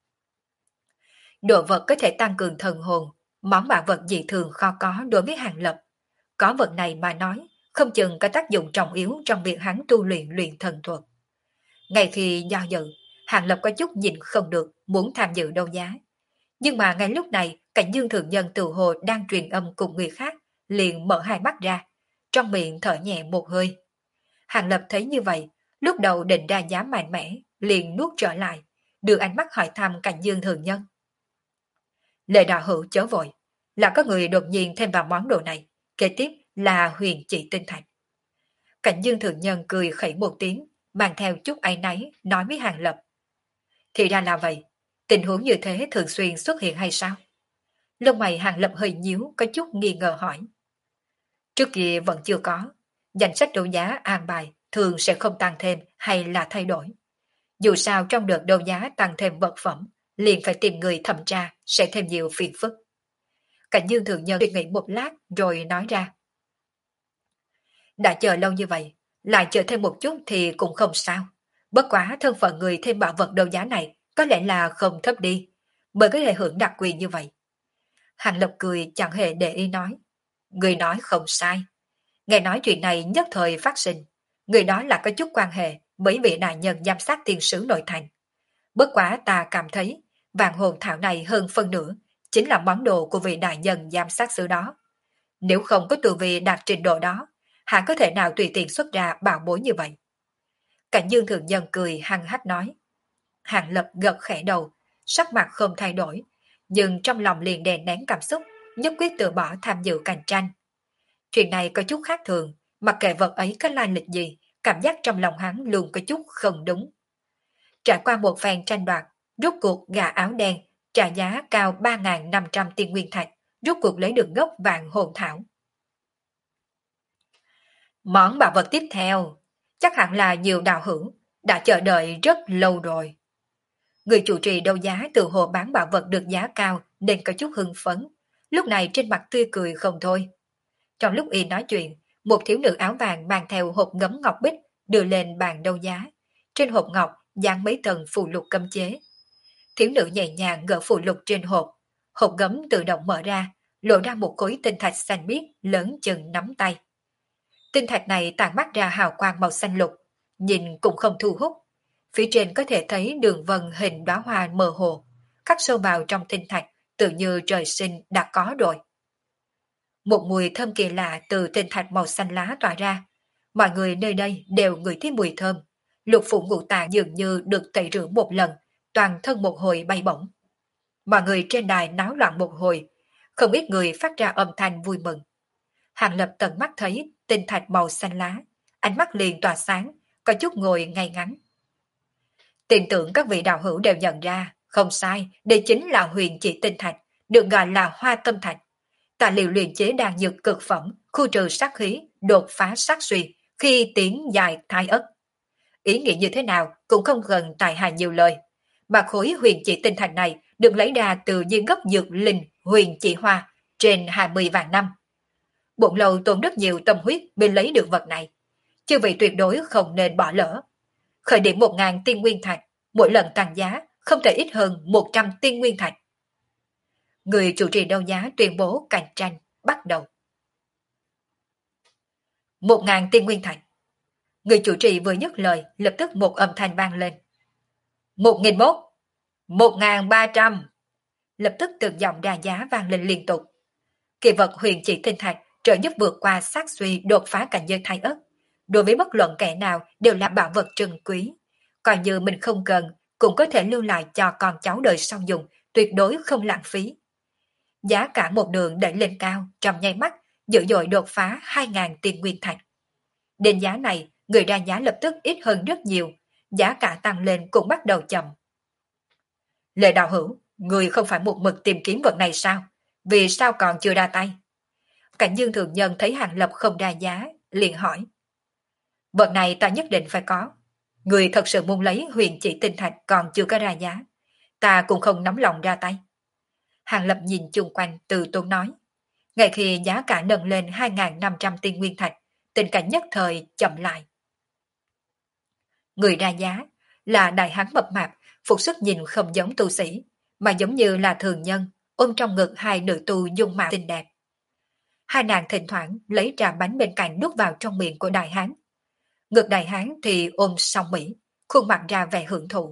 [SPEAKER 1] Đồ vật có thể tăng cường thần hồn, món bảo vật dị thường khó có đối với Hàng Lập. Có vật này mà nói, không chừng có tác dụng trọng yếu trong việc hắn tu luyện thần thuật. Ngay khi do dự, Hàng Lập có chút nhìn không được, muốn tham dự đấu giá. Nhưng mà ngay lúc này, Cảnh Dương thượng nhân tự hồ đang truyền âm cùng người khác, liền mở hai mắt ra, trong miệng thở nhẹ một hơi. Hàng Lập thấy như vậy, lúc đầu định ra giá mạnh mẽ, liền nuốt trở lại, đưa ánh mắt hỏi thăm Cảnh Dương thượng nhân. Lệ đạo hữu chớ vội, là có người đột nhiên thêm vào món đồ này, kế tiếp là huyền chỉ tinh thạch. Cảnh Dương Thượng Nhân cười khẩy một tiếng, mang theo chút áy náy, nói với Hàng Lập. Thì ra là vậy, tình huống như thế thường xuyên xuất hiện hay sao? Lông mày Hàng Lập hơi nhíu, có chút nghi ngờ hỏi. Trước kia vẫn chưa có, danh sách đấu giá an bài thường sẽ không tăng thêm hay là thay đổi. Dù sao trong đợt đấu giá tăng thêm vật phẩm, liền phải tìm người thẩm tra sẽ thêm nhiều phiền phức. Cảnh Dương Thượng Nhân suy nghĩ một lát rồi nói ra. Đã chờ lâu như vậy, lại chờ thêm một chút thì cũng không sao. Bất quá thân phận người thêm bảo vật đấu giá này có lẽ là không thấp đi, bởi có thể hưởng đặc quyền như vậy. Hàng Lập cười chẳng hề để ý nói. Người nói không sai. Nghe nói chuyện này nhất thời phát sinh. Người đó là có chút quan hệ với vị đại nhân giám sát tiên sứ nội thành. Bất quá ta cảm thấy vàng hồn thảo này hơn phân nửa chính là món đồ của vị đại nhân giám sát sứ đó. Nếu không có tu vi đạt trình độ đó, hắn có thể nào tùy tiện xuất ra bảo bối như vậy? Cảnh Dương Thượng Nhân cười hăng hắc nói. Hàng Lập gật khẽ đầu, sắc mặt không thay đổi, nhưng trong lòng liền đè nén cảm xúc, nhất quyết từ bỏ tham dự cạnh tranh. Chuyện này có chút khác thường, mặc kệ vật ấy có lai lịch gì, cảm giác trong lòng hắn luôn có chút không đúng. Trải qua một phen tranh đoạt, rốt cuộc gà áo đen, trả giá cao 3.500 tiên nguyên thạch, rốt cuộc lấy được gốc vàng hồn thảo. Món bảo vật tiếp theo, chắc hẳn là nhiều đạo hữu, đã chờ đợi rất lâu rồi. Người chủ trì đấu giá từ hồ bán bảo vật được giá cao nên có chút hưng phấn, lúc này trên mặt tươi cười không thôi. Trong lúc y nói chuyện, một thiếu nữ áo vàng mang theo hộp ngấm ngọc bích đưa lên bàn đấu giá. Trên hộp ngọc dán mấy tầng phù lục cấm chế. Thiếu nữ nhẹ nhàng gỡ phù lục trên hộp, hộp gấm tự động mở ra, lộ ra một khối tinh thạch xanh biếc lớn chừng nắm tay. Tinh thạch này tản mát ra hào quang màu xanh lục, nhìn cũng không thu hút. Phía trên có thể thấy đường vân hình đóa hoa mơ hồ, khắc sâu vào trong tinh thạch, tự như trời sinh đã có rồi. Một mùi thơm kỳ lạ từ tinh thạch màu xanh lá tỏa ra. Mọi người nơi đây đều ngửi thấy mùi thơm. Lục phủ ngũ tạng dường như được tẩy rửa một lần, toàn thân một hồi bay bổng. Mọi người trên đài náo loạn một hồi, không ít người phát ra âm thanh vui mừng. Hàng Lập tận mắt thấy tinh thạch màu xanh lá, ánh mắt liền tỏa sáng, có chút ngồi ngay ngắn. Tin tưởng các vị đạo hữu đều nhận ra, không sai, đây chính là huyền chỉ tinh thạch, được gọi là hoa tâm thạch. Tài liệu luyện chế đan dược cực phẩm, khu trừ sát khí, đột phá sát suy, khi tiến dài thai ất. Ý nghĩa như thế nào cũng không cần tài hài nhiều lời. Mà khối huyền chỉ tinh thạch này được lấy ra từ viên gốc dược linh huyền chỉ hoa trên 20 vạn năm. Bộn lâu tốn rất nhiều tâm huyết mới lấy được vật này. Chứ vậy tuyệt đối không nên bỏ lỡ. Khởi điểm 1.000 tiên nguyên thạch, mỗi lần tăng giá không thể ít hơn 100 tiên nguyên thạch. Người chủ trì đấu giá tuyên bố cạnh tranh bắt đầu. 1.000 tiên nguyên thạch. Người chủ trì vừa nhấc lời, lập tức một âm thanh vang lên. 1.001, 1.300. Lập tức từng giọng đà giá vang lên liên tục. Kỳ vật huyền chỉ tinh thạch trợ giúp vượt qua sát suy đột phá cảnh giới thai ất. Đối với bất luận kẻ nào đều là bảo vật trân quý. Coi như mình không cần, cũng có thể lưu lại cho con cháu đời sau dùng, tuyệt đối không lãng phí. Giá cả một đường đẩy lên cao, trong nháy mắt, dữ dội đột phá 2.000 tiền nguyên thạch. Đến giá này, người ra giá lập tức ít hơn rất nhiều, giá cả tăng lên cũng bắt đầu chậm. Lệ đạo hữu, người không phải một mực tìm kiếm vật này sao? Vì sao còn chưa ra tay? Cảnh Dương Thượng Nhân thấy Hàng Lập không ra giá, liền hỏi. Vật này ta nhất định phải có. Người thật sự muốn lấy huyền chỉ tinh thạch còn chưa có ra giá. Ta cũng không nóng lòng ra tay. Hàng Lập nhìn chung quanh từ tốn nói. Ngay khi giá cả nâng lên 2.500 tiên nguyên thạch, tình cảnh nhất thời chậm lại. Người ra giá là đại hán mập mạp, phục sức nhìn không giống tu sĩ, mà giống như là thường nhân, ôm trong ngực hai nữ tu dung mạo xinh đẹp. Hai nàng thỉnh thoảng lấy trà bánh bên cạnh đút vào trong miệng của đại hán. Ngực đại hán thì ôm song mỹ, khuôn mặt ra vẻ hưởng thụ.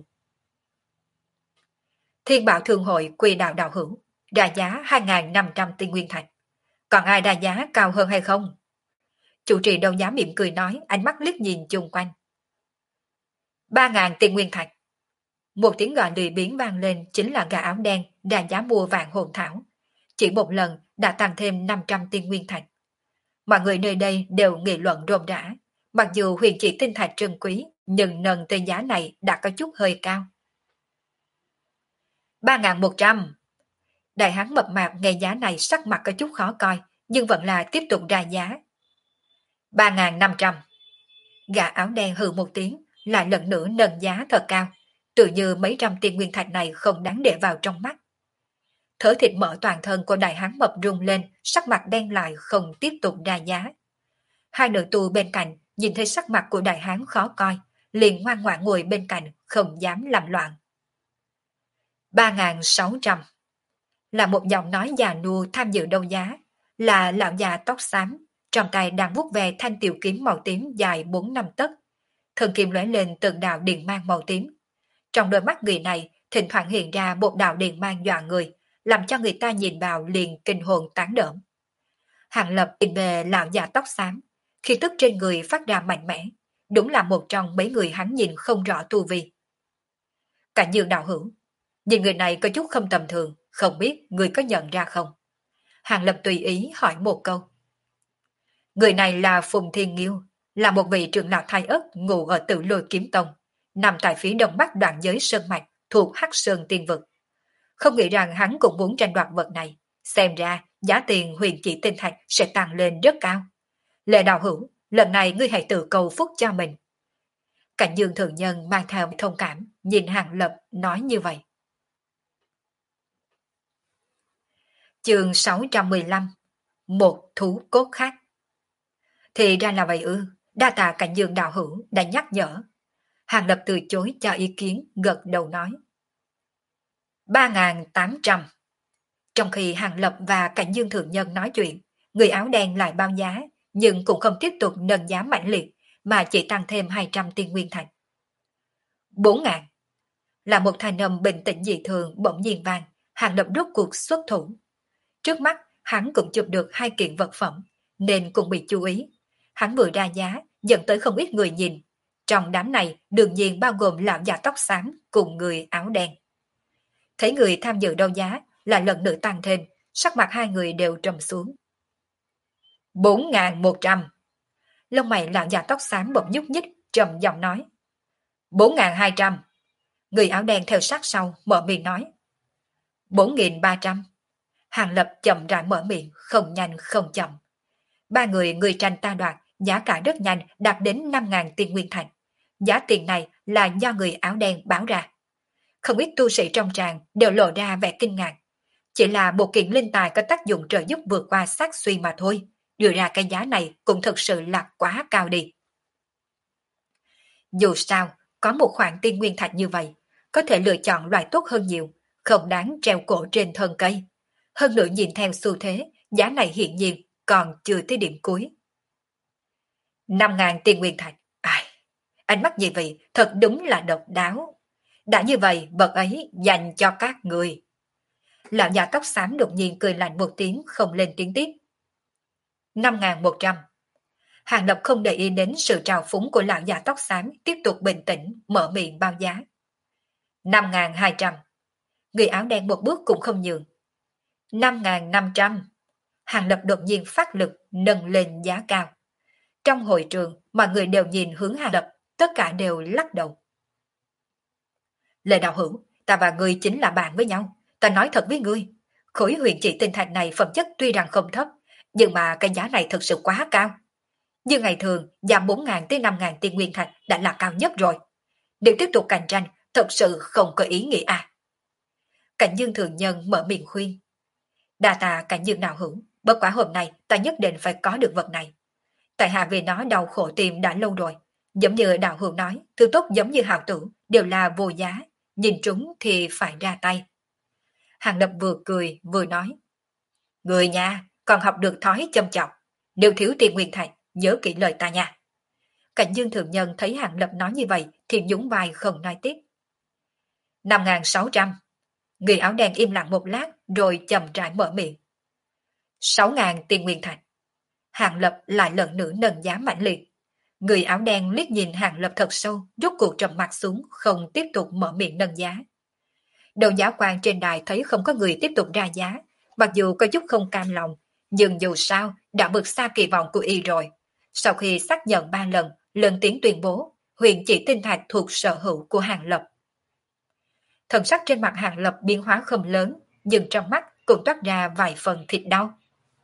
[SPEAKER 1] Thiên Bảo Thương hội Quỳ đạo đạo hữu, ra giá 2.500 tiên nguyên thạch. Còn ai ra giá cao hơn hay không? Chủ trì đấu giá mỉm cười nói, ánh mắt liếc nhìn chung quanh. 3.000 tiên nguyên thạch. Một tiếng gọi lười biếng vang lên, chính là gã áo đen ra giá mua vàng hồn thảo. Chỉ một lần đã tăng thêm 500 tiên nguyên thạch. Mọi người nơi đây đều nghị luận rôm rã, Mặc dù huyền chỉ tinh thạch trân quý, nhưng nâng tên giá này đã có chút hơi cao. 3.100. Đại hán mập mạp nghe giá này sắc mặt có chút khó coi, nhưng vẫn là tiếp tục ra giá. 3.500. Gã áo đen hừ một tiếng, lại lần nữa nâng giá thật cao, tự như mấy trăm tiền nguyên thạch này không đáng để vào trong mắt. Thở thịt mỡ toàn thân của đại hán mập rung lên, sắc mặt đen lại không tiếp tục ra giá. Hai nữ tù bên cạnh nhìn thấy sắc mặt của đại hán khó coi, liền ngoan ngoãn ngồi bên cạnh, không dám làm loạn. 3.600. Là một giọng nói già nua tham dự đấu giá, là lão già tóc xám, trong tay đang vuốt về thanh tiểu kiếm màu tím dài 4-5 tấc. Thần kiếm lóe lên từng đạo điện mang màu tím. Trong đôi mắt người này thỉnh thoảng hiện ra một đạo điện mang dọa người, làm cho người ta nhìn vào liền kinh hồn tán đỡm. Hàng Lập nhìn về lão già tóc xám, khi tức trên người phát ra mạnh mẽ, đúng là một trong mấy người hắn nhìn không rõ tu vi. Cảnh Dương đạo hữu, nhìn người này có chút không tầm thường, không biết người có nhận ra không? Hàng Lập tùy ý hỏi một câu. Người này là Phùng Thiên Nghiêu, là một vị trưởng lão thái ất ngụ ở Tử Lôi Kiếm Tông, nằm tại phía đông bắc đoạn giới Sơn Mạch thuộc Hắc Sơn Tiên Vực. Không nghĩ rằng hắn cũng muốn tranh đoạt vật này, xem ra giá tiền huyền chỉ tinh thạch sẽ tăng lên rất cao. Lệ đạo hữu, lần này ngươi hãy tự cầu phúc cho mình. Cảnh Dương thượng nhân mang theo thông cảm, nhìn Hàng Lập nói như vậy. Chương 615. Một thú cốt khác. Thì ra là vậy ư, đa tạ Cảnh Dương đạo hữu đã nhắc nhở. Hàng Lập từ chối cho ý kiến, gật đầu nói. 3.800. Trong khi Hàng Lập và Cảnh Dương thượng nhân nói chuyện, người áo đen lại bao giá, nhưng cũng không tiếp tục nâng giá mạnh liệt, mà chỉ tăng thêm 200 tiên nguyên thạch. 4.000. Là một thanh âm bình tĩnh dị thường bỗng nhiên vang, Hàng Lập rốt cuộc xuất thủ. Trước mắt, hắn cũng chụp được 2 kiện vật phẩm, nên cũng bị chú ý. Hắn vừa ra giá, dẫn tới không ít người nhìn. Trong đám này, đương nhiên bao gồm lão già tóc xám cùng người áo đen. Thấy người tham dự đấu giá là lần nữa tăng thêm, sắc mặt hai người đều trầm xuống. 4.100. Lông mày lão già tóc xám bỗng nhúc nhích, trầm giọng nói. 4.200. Người áo đen theo sát sau, mở miệng nói. 4.300. Hàng Lập chậm rãi mở miệng, không nhanh không chậm. Ba người tranh ta đoạt, giá cả rất nhanh đạt đến 5.000 tiền nguyên thạch. Giá tiền này là do người áo đen báo ra. Không ít tu sĩ trong tràng đều lộ ra vẻ kinh ngạc. Chỉ là một kiện linh tài có tác dụng trợ giúp vượt qua sát suy mà thôi. Đưa ra cái giá này cũng thực sự là quá cao đi. Dù sao, có một khoản tiên nguyên thạch như vậy, có thể lựa chọn loại tốt hơn nhiều, không đáng treo cổ trên thân cây. Hơn nữa nhìn theo xu thế, giá này hiện nhiên còn chưa tới điểm cuối. 5.000 tiên nguyên thạch. Ai, ánh mắt gì vậy, thật đúng là độc đáo. Đã như vậy, vật ấy dành cho các người. Lão già tóc xám đột nhiên cười lạnh một tiếng, không lên tiếng tiếp. 5.100. Hàng Lập không để ý đến sự trào phúng của lão già tóc xám, tiếp tục bình tĩnh, mở miệng bao giá. 5.200. Người áo đen một bước cũng không nhường. 5.500. Hàng Lập đột nhiên phát lực, nâng lên giá cao. Trong hội trường, mọi người đều nhìn hướng Hàng Lập, tất cả đều lắc đầu. Lệ đạo hữu, ta và ngươi chính là bạn với nhau. Ta nói thật với ngươi, khối huyền chỉ tinh thạch này phẩm chất tuy rằng không thấp, nhưng mà cái giá này thực sự quá cao. Như ngày thường, giá 4.000 tới 5.000 tiền nguyên thạch đã là cao nhất rồi. Nếu tiếp tục cạnh tranh, thật sự không có ý nghĩa à. Cảnh Dương thường nhân mở miệng khuyên. Đa tạ Cảnh Dương đạo hữu, bất quá hôm nay ta nhất định phải có được vật này. Tại hạ vì nó đau khổ tìm đã lâu rồi. Giống như đạo hữu nói, thứ tốt giống như hào tử đều là vô giá, nhìn trúng thì phải ra tay. Hàng Lập vừa cười vừa nói. Người nhà còn học được thói châm chọc, nếu thiếu tiền nguyên thạch, nhớ kỹ lời ta nha. Cảnh Dương thường nhân thấy Hàng Lập nói như vậy thì nhún vai không nói tiếp. 5.600. Người áo đen im lặng một lát rồi chậm rãi mở miệng. 6.000 tiền nguyên thạch. Hàng Lập lại lần nữa nâng giá mạnh liệt. Người áo đen liếc nhìn Hàng Lập thật sâu, rút cuộc trầm mặt xuống, không tiếp tục mở miệng nâng giá. Đầu giá quan trên đài thấy không có người tiếp tục ra giá, mặc dù có chút không cam lòng, nhưng dù sao đã vượt xa kỳ vọng của y rồi. Sau khi xác nhận 3 lần, lên tiếng tuyên bố, huyền chỉ tinh thạch thuộc sở hữu của Hàng Lập. Thần sắc trên mặt Hàng Lập biến hóa không lớn, nhưng trong mắt cũng toát ra vài phần thịt đau.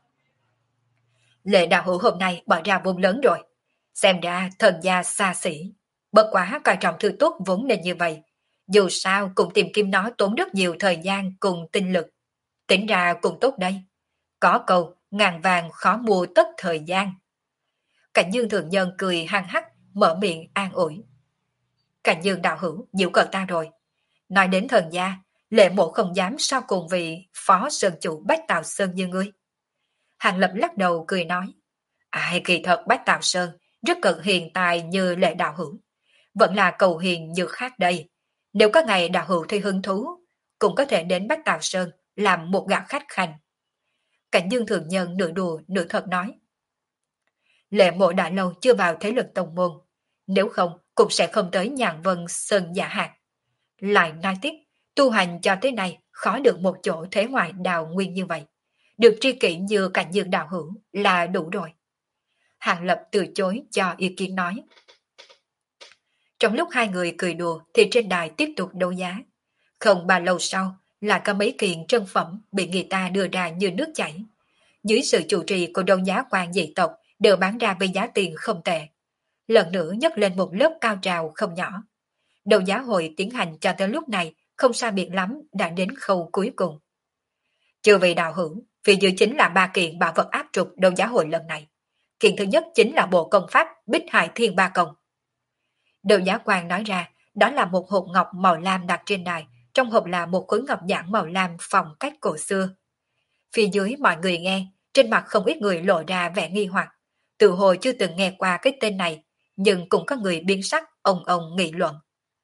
[SPEAKER 1] Lệ đạo hữu hôm nay bỏ ra vốn lớn rồi. Xem ra thần gia xa xỉ. Bất quá coi trọng thứ tốt vốn nên như vậy. Dù sao cũng tìm kiếm nó tốn rất nhiều thời gian cùng tinh lực. Tính ra cũng tốt đây. Có câu ngàn vàng khó mua tất thời gian. Cảnh Dương thượng nhân cười hăng hắc, mở miệng an ủi. Cảnh Dương đạo hữu giễu cợt ta rồi. Nói đến thần gia, Lệ mộ không dám sao cùng vị phó sơn chủ Bách Tào Sơn như ngươi. Hàng Lập lắc đầu cười nói. Ai kỳ thật Bách Tào Sơn rất cần hiền tài như Lệ đạo hữu. Vẫn là cầu hiền như khác đây. Nếu có ngày đạo hữu thấy hứng thú, cũng có thể đến Bách Tào Sơn làm một gã khách khanh. Cảnh Dương thượng nhân nửa đùa nửa thật nói. Lệ mộ đã lâu chưa vào thế lực tông môn. Nếu không cũng sẽ không tới Nhàn Vân Sơn giả hạt. Lại nói tiếp, tu hành cho tới nay khó được một chỗ thế ngoại đào nguyên như vậy. Được tri kỷ như Cảnh Dương đạo hữu là đủ rồi. Hàng Lập từ chối cho ý kiến nói. Trong lúc hai người cười đùa thì trên đài tiếp tục đấu giá. Không bao lâu sau, lại có mấy kiện trân phẩm bị người ta đưa ra như nước chảy. Dưới sự chủ trì của đấu giá quan dị tộc đều bán ra với giá tiền không tệ. Lần nữa nhấc lên một lớp cao trào không nhỏ. Đấu giá hội tiến hành cho tới lúc này không xa biệt lắm đã đến khâu cuối cùng. Chưa vì đạo hữu, phía dưới chính là 3 kiện bảo vật áp trục đấu giá hội lần này. Kiện thứ nhất chính là bộ công pháp Bích Hải Thiên Ba Công. Đấu giá quan nói ra, đó là một hộp ngọc màu lam đặt trên đài, trong hộp là một khối ngọc giản màu lam phong cách cổ xưa. Phía dưới mọi người nghe, trên mặt không ít người lộ ra vẻ nghi hoặc. Từ hồi chưa từng nghe qua cái tên này, nhưng cũng có người biến sắc, ông nghị luận.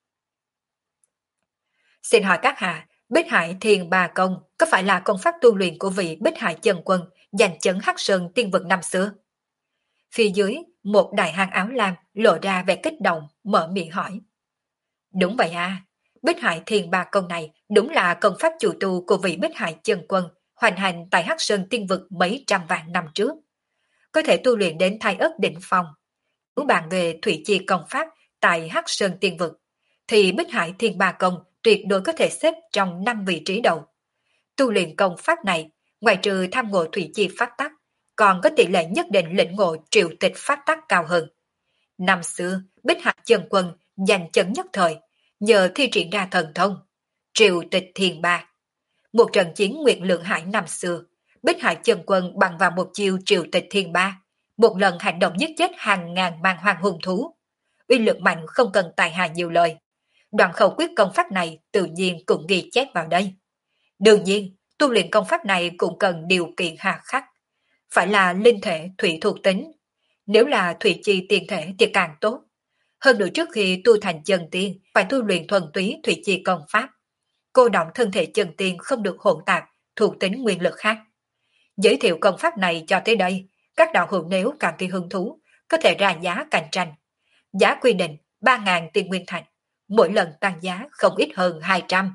[SPEAKER 1] Xin hỏi các hạ, Bích Hải Thiên Ba Công có phải là công pháp tu luyện của vị Bích Hải Chân Quân giành chấn Hắc Sơn tiên vực năm xưa? Phía dưới, một đại hán áo lam lộ ra vẻ kích động, mở miệng hỏi. Đúng vậy à, Bích Hải Thiên Ba Công này đúng là công pháp chủ tu của vị Bích Hải Chân Quân hoành hành tại Hắc Sơn tiên vực mấy trăm vạn năm trước. Có thể tu luyện đến Thái Ất đỉnh phong. Nếu bàn về thủy chi công pháp tại Hắc Sơn tiên vực, thì Bích Hải Thiên Ba Công tuyệt đối có thể xếp trong 5 vị trí đầu. Tu luyện công pháp này, ngoài trừ tham ngộ thủy chi phát tắc, còn có tỷ lệ nhất định lĩnh ngộ triệu tịch phát tắc cao hơn. Năm xưa, Bích Hải Chân Quân giành chấn nhất thời, nhờ thi triển ra thần thông, triệu tịch thiền ba. Một trận chiến Nguyệt Lượng Hải năm xưa, Bích Hải Chân Quân bằng vào một chiêu triệu tịch thiền ba, một lần hành động giết chết hàng ngàn mang hoang hung thú. Uy lực mạnh không cần tài hà nhiều lời. Đoạn khẩu quyết công pháp này tự nhiên cũng ghi chép vào đây. Đương nhiên, tu luyện công pháp này cũng cần điều kiện hà khắc. Phải là linh thể thủy thuộc tính. Nếu là thủy chi tiên thể thì càng tốt. Hơn nữa trước khi tu thành chân tiên, phải tu luyện thuần túy thủy chi công pháp. Cô động thân thể chân tiên không được hỗn tạp, thuộc tính nguyên lực khác. Giới thiệu công pháp này cho tới đây, các đạo hữu nếu cảm thấy hứng thú, có thể ra giá cạnh tranh. Giá quy định 3.000 tiên nguyên thạch, mỗi lần tăng giá không ít hơn 200.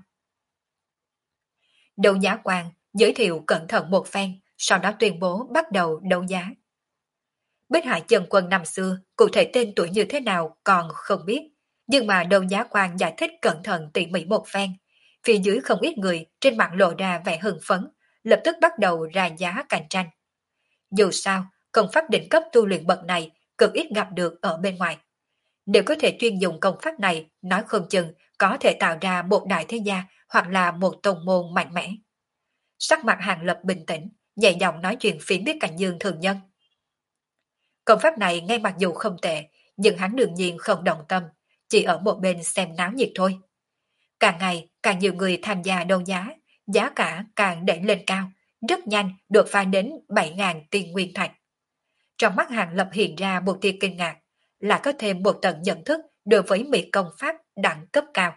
[SPEAKER 1] Đấu giá quan giới thiệu cẩn thận một phen, sau đó tuyên bố bắt đầu đấu giá. Bích Hải Chân Quân năm xưa, cụ thể tên tuổi như thế nào còn không biết, nhưng mà đấu giá quan giải thích cẩn thận tỉ mỉ một phen. Phía dưới không ít người trên mặt lộ ra vẻ hưng phấn, lập tức bắt đầu ra giá cạnh tranh. Dù sao, công pháp đỉnh cấp tu luyện bậc này cực ít gặp được ở bên ngoài. Nếu có thể chuyên dùng công pháp này, nói không chừng có thể tạo ra một đại thế gia hoặc là một tông môn mạnh mẽ. Sắc mặt Hàng Lập bình tĩnh, nhẹ giọng nói chuyện phiếm biết Cảnh Dương thường nhân. Công pháp này ngay mặc dù không tệ, nhưng hắn đương nhiên không đồng tâm, chỉ ở một bên xem náo nhiệt thôi. Càng ngày càng nhiều người tham gia đấu giá, giá cả càng đẩy lên cao, rất nhanh đột phá đến 7.000 tiên nguyên thạch. Trong mắt Hàng Lập hiện ra một tia kinh ngạc, là có thêm một tầng nhận thức đối với mỹ công pháp đẳng cấp cao.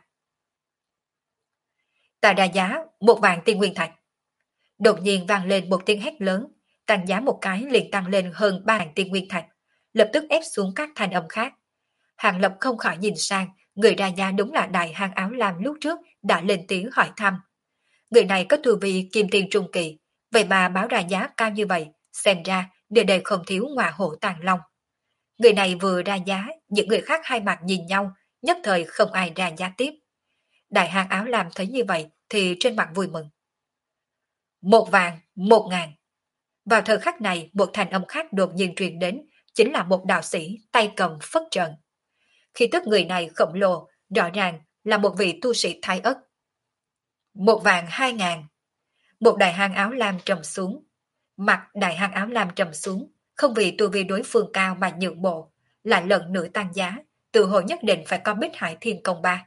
[SPEAKER 1] Ta ra giá 1.000 tiên nguyên thạch. Đột nhiên vang lên một tiếng hét lớn, tăng giá một cái liền tăng lên hơn 3.000 tiên nguyên thạch, lập tức ép xuống các thanh âm khác. Hàng Lập không khỏi nhìn sang, người ra giá đúng là đại hang áo lam lúc trước đã lên tiếng hỏi thăm. Người này có tu vi kim tiền trung kỳ, vậy mà báo ra giá cao như vậy, xem ra nơi đây không thiếu ngọa hổ tàng long. Người này vừa ra giá, những người khác hai mặt nhìn nhau, nhất thời không ai ra giá tiếp. Đại hán áo lam thấy như vậy thì trên mặt vui mừng. 1.000.000, 1.000. Vào thời khắc này, một thanh âm khác đột nhiên truyền đến, chính là một đạo sĩ tay cầm phất trần. Khi tức người này khổng lồ, rõ ràng là một vị tu sĩ Thái Ất. 1.200.000. Một đại hán áo lam trầm xuống. Mặt đại hán áo lam trầm xuống, không vì tu vi đối phương cao mà nhượng bộ, lại lần nữa tăng giá, tự hồ nhất định phải có Bích Hải Thiên Công ba.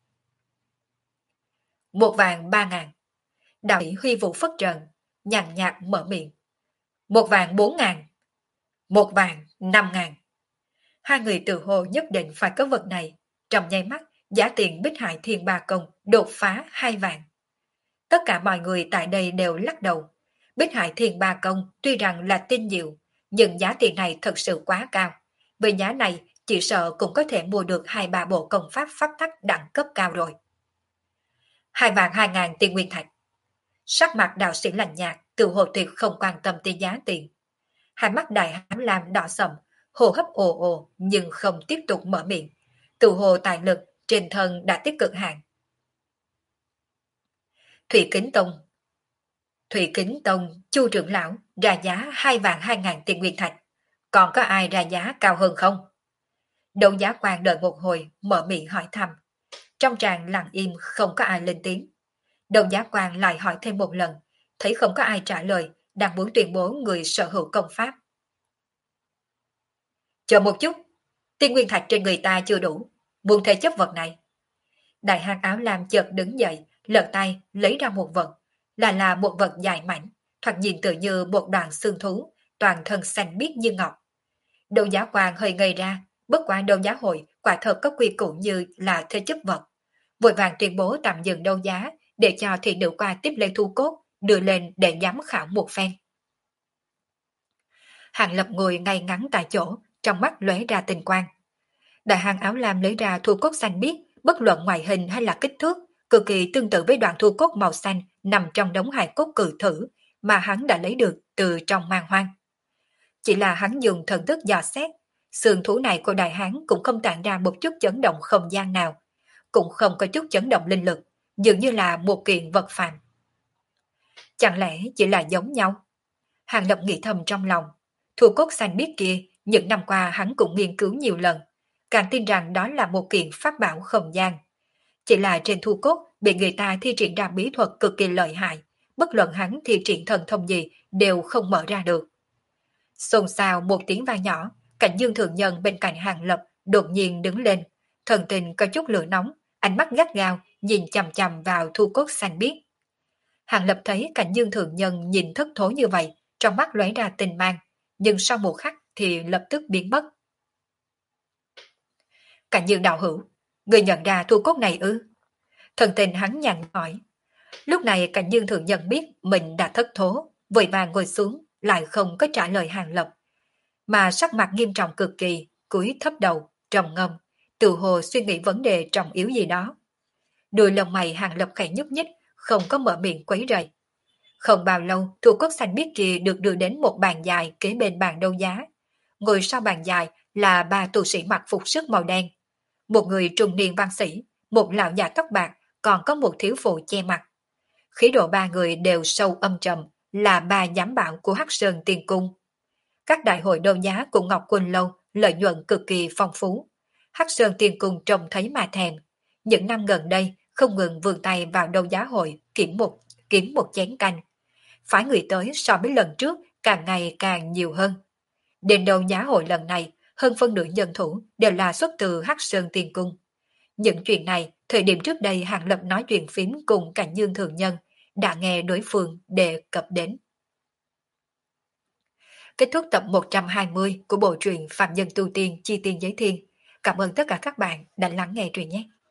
[SPEAKER 1] 1.300.000. Đạo sĩ huy vũ phất trần, nhàn nhạt mở miệng. 1.400.000. 1.500.000. Hai người tự hồ nhất định phải có vật này. Trong nháy mắt, giá tiền Bích Hải Thiên Ba Công đột phá 2 vạn. Tất cả mọi người tại đây đều lắc đầu. Bích Hải Thiên Ba Công tuy rằng là tin nhiều, nhưng giá tiền này thật sự quá cao. Với giá này, chỉ sợ cũng có thể mua được 2-3 bộ công pháp pháp tắc đẳng cấp cao rồi. 2.200.000 tiền nguyên thạch. Sắc mặt đạo sĩ lạnh nhạt, tự hồ tuyệt không quan tâm tới giá tiền. Hai mắt đại hán lam đỏ sầm, hô hấp ồ ồ nhưng không tiếp tục mở miệng. Tự hồ tài lực trên thân đã tiếp cực hạn. Thủy Kính Tông. Thủy Kính Tông, Chu trưởng lão ra giá 2.200.000 tiền nguyên thạch. Còn có ai ra giá cao hơn không? Đấu giá quan đợi một hồi, mở miệng hỏi thăm. Trong tràng lặng im không có ai lên tiếng. Đấu giá quan lại hỏi thêm một lần, thấy không có ai trả lời, đang muốn tuyên bố người sở hữu công pháp. Chờ một chút, tiên nguyên thạch trên người ta chưa đủ, muốn thế chấp vật này. Đại hán áo lam chợt đứng dậy, lật tay lấy ra một vật, là một vật dài mảnh, thoạt nhìn tự như một đoạn xương thú, toàn thân xanh biếc như ngọc. Đấu giá quan hơi ngây ra, bất quá đấu giá hội quả thật có quy củ như là thế chấp vật. Vội vàng tuyên bố tạm dừng đấu giá để cho thị nữ qua tiếp lên thu cốt, đưa lên để giám khảo một phen. Hàng Lập ngồi ngay ngắn tại chỗ, trong mắt lóe ra tình quang. Đại hán áo lam lấy ra thu cốt xanh biếc, bất luận ngoại hình hay là kích thước, cực kỳ tương tự với đoạn thu cốt màu xanh nằm trong đống hài cốt cự thử mà hắn đã lấy được từ trong man hoang. Chỉ là hắn dùng thần thức dò xét, xương thú này của đại hán cũng không tản ra một chút chấn động không gian nào, cũng không có chút chấn động linh lực, dường như là một kiện vật phàm. Chẳng lẽ chỉ là giống nhau? Hàng Lập nghĩ thầm trong lòng, thu cốt xanh biếc kia, những năm qua hắn cũng nghiên cứu nhiều lần, càng tin rằng đó là một kiện pháp bảo không gian. Chỉ là trên thu cốt bị người ta thi triển ra bí thuật cực kỳ lợi hại, bất luận hắn thi triển thần thông gì đều không mở ra được. Xôn xao một tiếng vang nhỏ, Cảnh Dương thượng nhân bên cạnh Hàng Lập đột nhiên đứng lên, thần tình có chút lửa nóng, ánh mắt gắt gao nhìn chằm chằm vào thu cốt xanh biếc. Hàng Lập thấy Cảnh Dương thượng nhân nhìn thất thố như vậy, trong mắt lóe ra tình mang, nhưng sau một khắc thì lập tức biến mất. Cảnh Dương đạo hữu, người nhận ra thu cốt này ư? Thần tình hắn nhàn hỏi. Lúc này Cảnh Dương thượng nhân biết mình đã thất thố, vội vàng ngồi xuống, lại không có trả lời Hàng Lập, mà sắc mặt nghiêm trọng cực kỳ, cúi thấp đầu, trầm ngâm, tự hồ suy nghĩ vấn đề trọng yếu gì đó. Đôi lông mày Hàng Lập khẽ nhúc nhích, không có mở miệng quấy rầy. Không bao lâu, thu cốt xanh biếc kia được đưa đến một bàn dài kế bên bàn đấu giá. Ngồi sau bàn dài là ba tu sĩ mặc phục sức màu đen. Một người trung niên văn sĩ, một lão già tóc bạc, còn có một thiếu phụ che mặt. Khí độ ba người đều sâu âm trầm, là ba giám bảo của Hắc Sơn Tiên Cung. Các đại hội đấu giá của Ngọc Quỳnh Lâu lợi nhuận cực kỳ phong phú. Hắc Sơn Tiên Cung trông thấy mà thèm. Những năm gần đây không ngừng vươn tay vào đấu giá hội kiếm một chén canh. Phái người tới so với lần trước càng ngày càng nhiều hơn. Đến đấu giá hội lần này, hơn phân nửa nhân thủ đều là xuất từ Hắc Sơn Tiên Cung. Những chuyện này, thời điểm trước đây Hàng Lập nói chuyện phím cùng Cảnh Dương thượng nhân, đã nghe đối phương đề cập đến. Kết thúc tập 120 của bộ truyện Phạm Nhân Tu Tiên Chi Tiên Giới Thiên. Cảm ơn tất cả các bạn đã lắng nghe truyện nhé.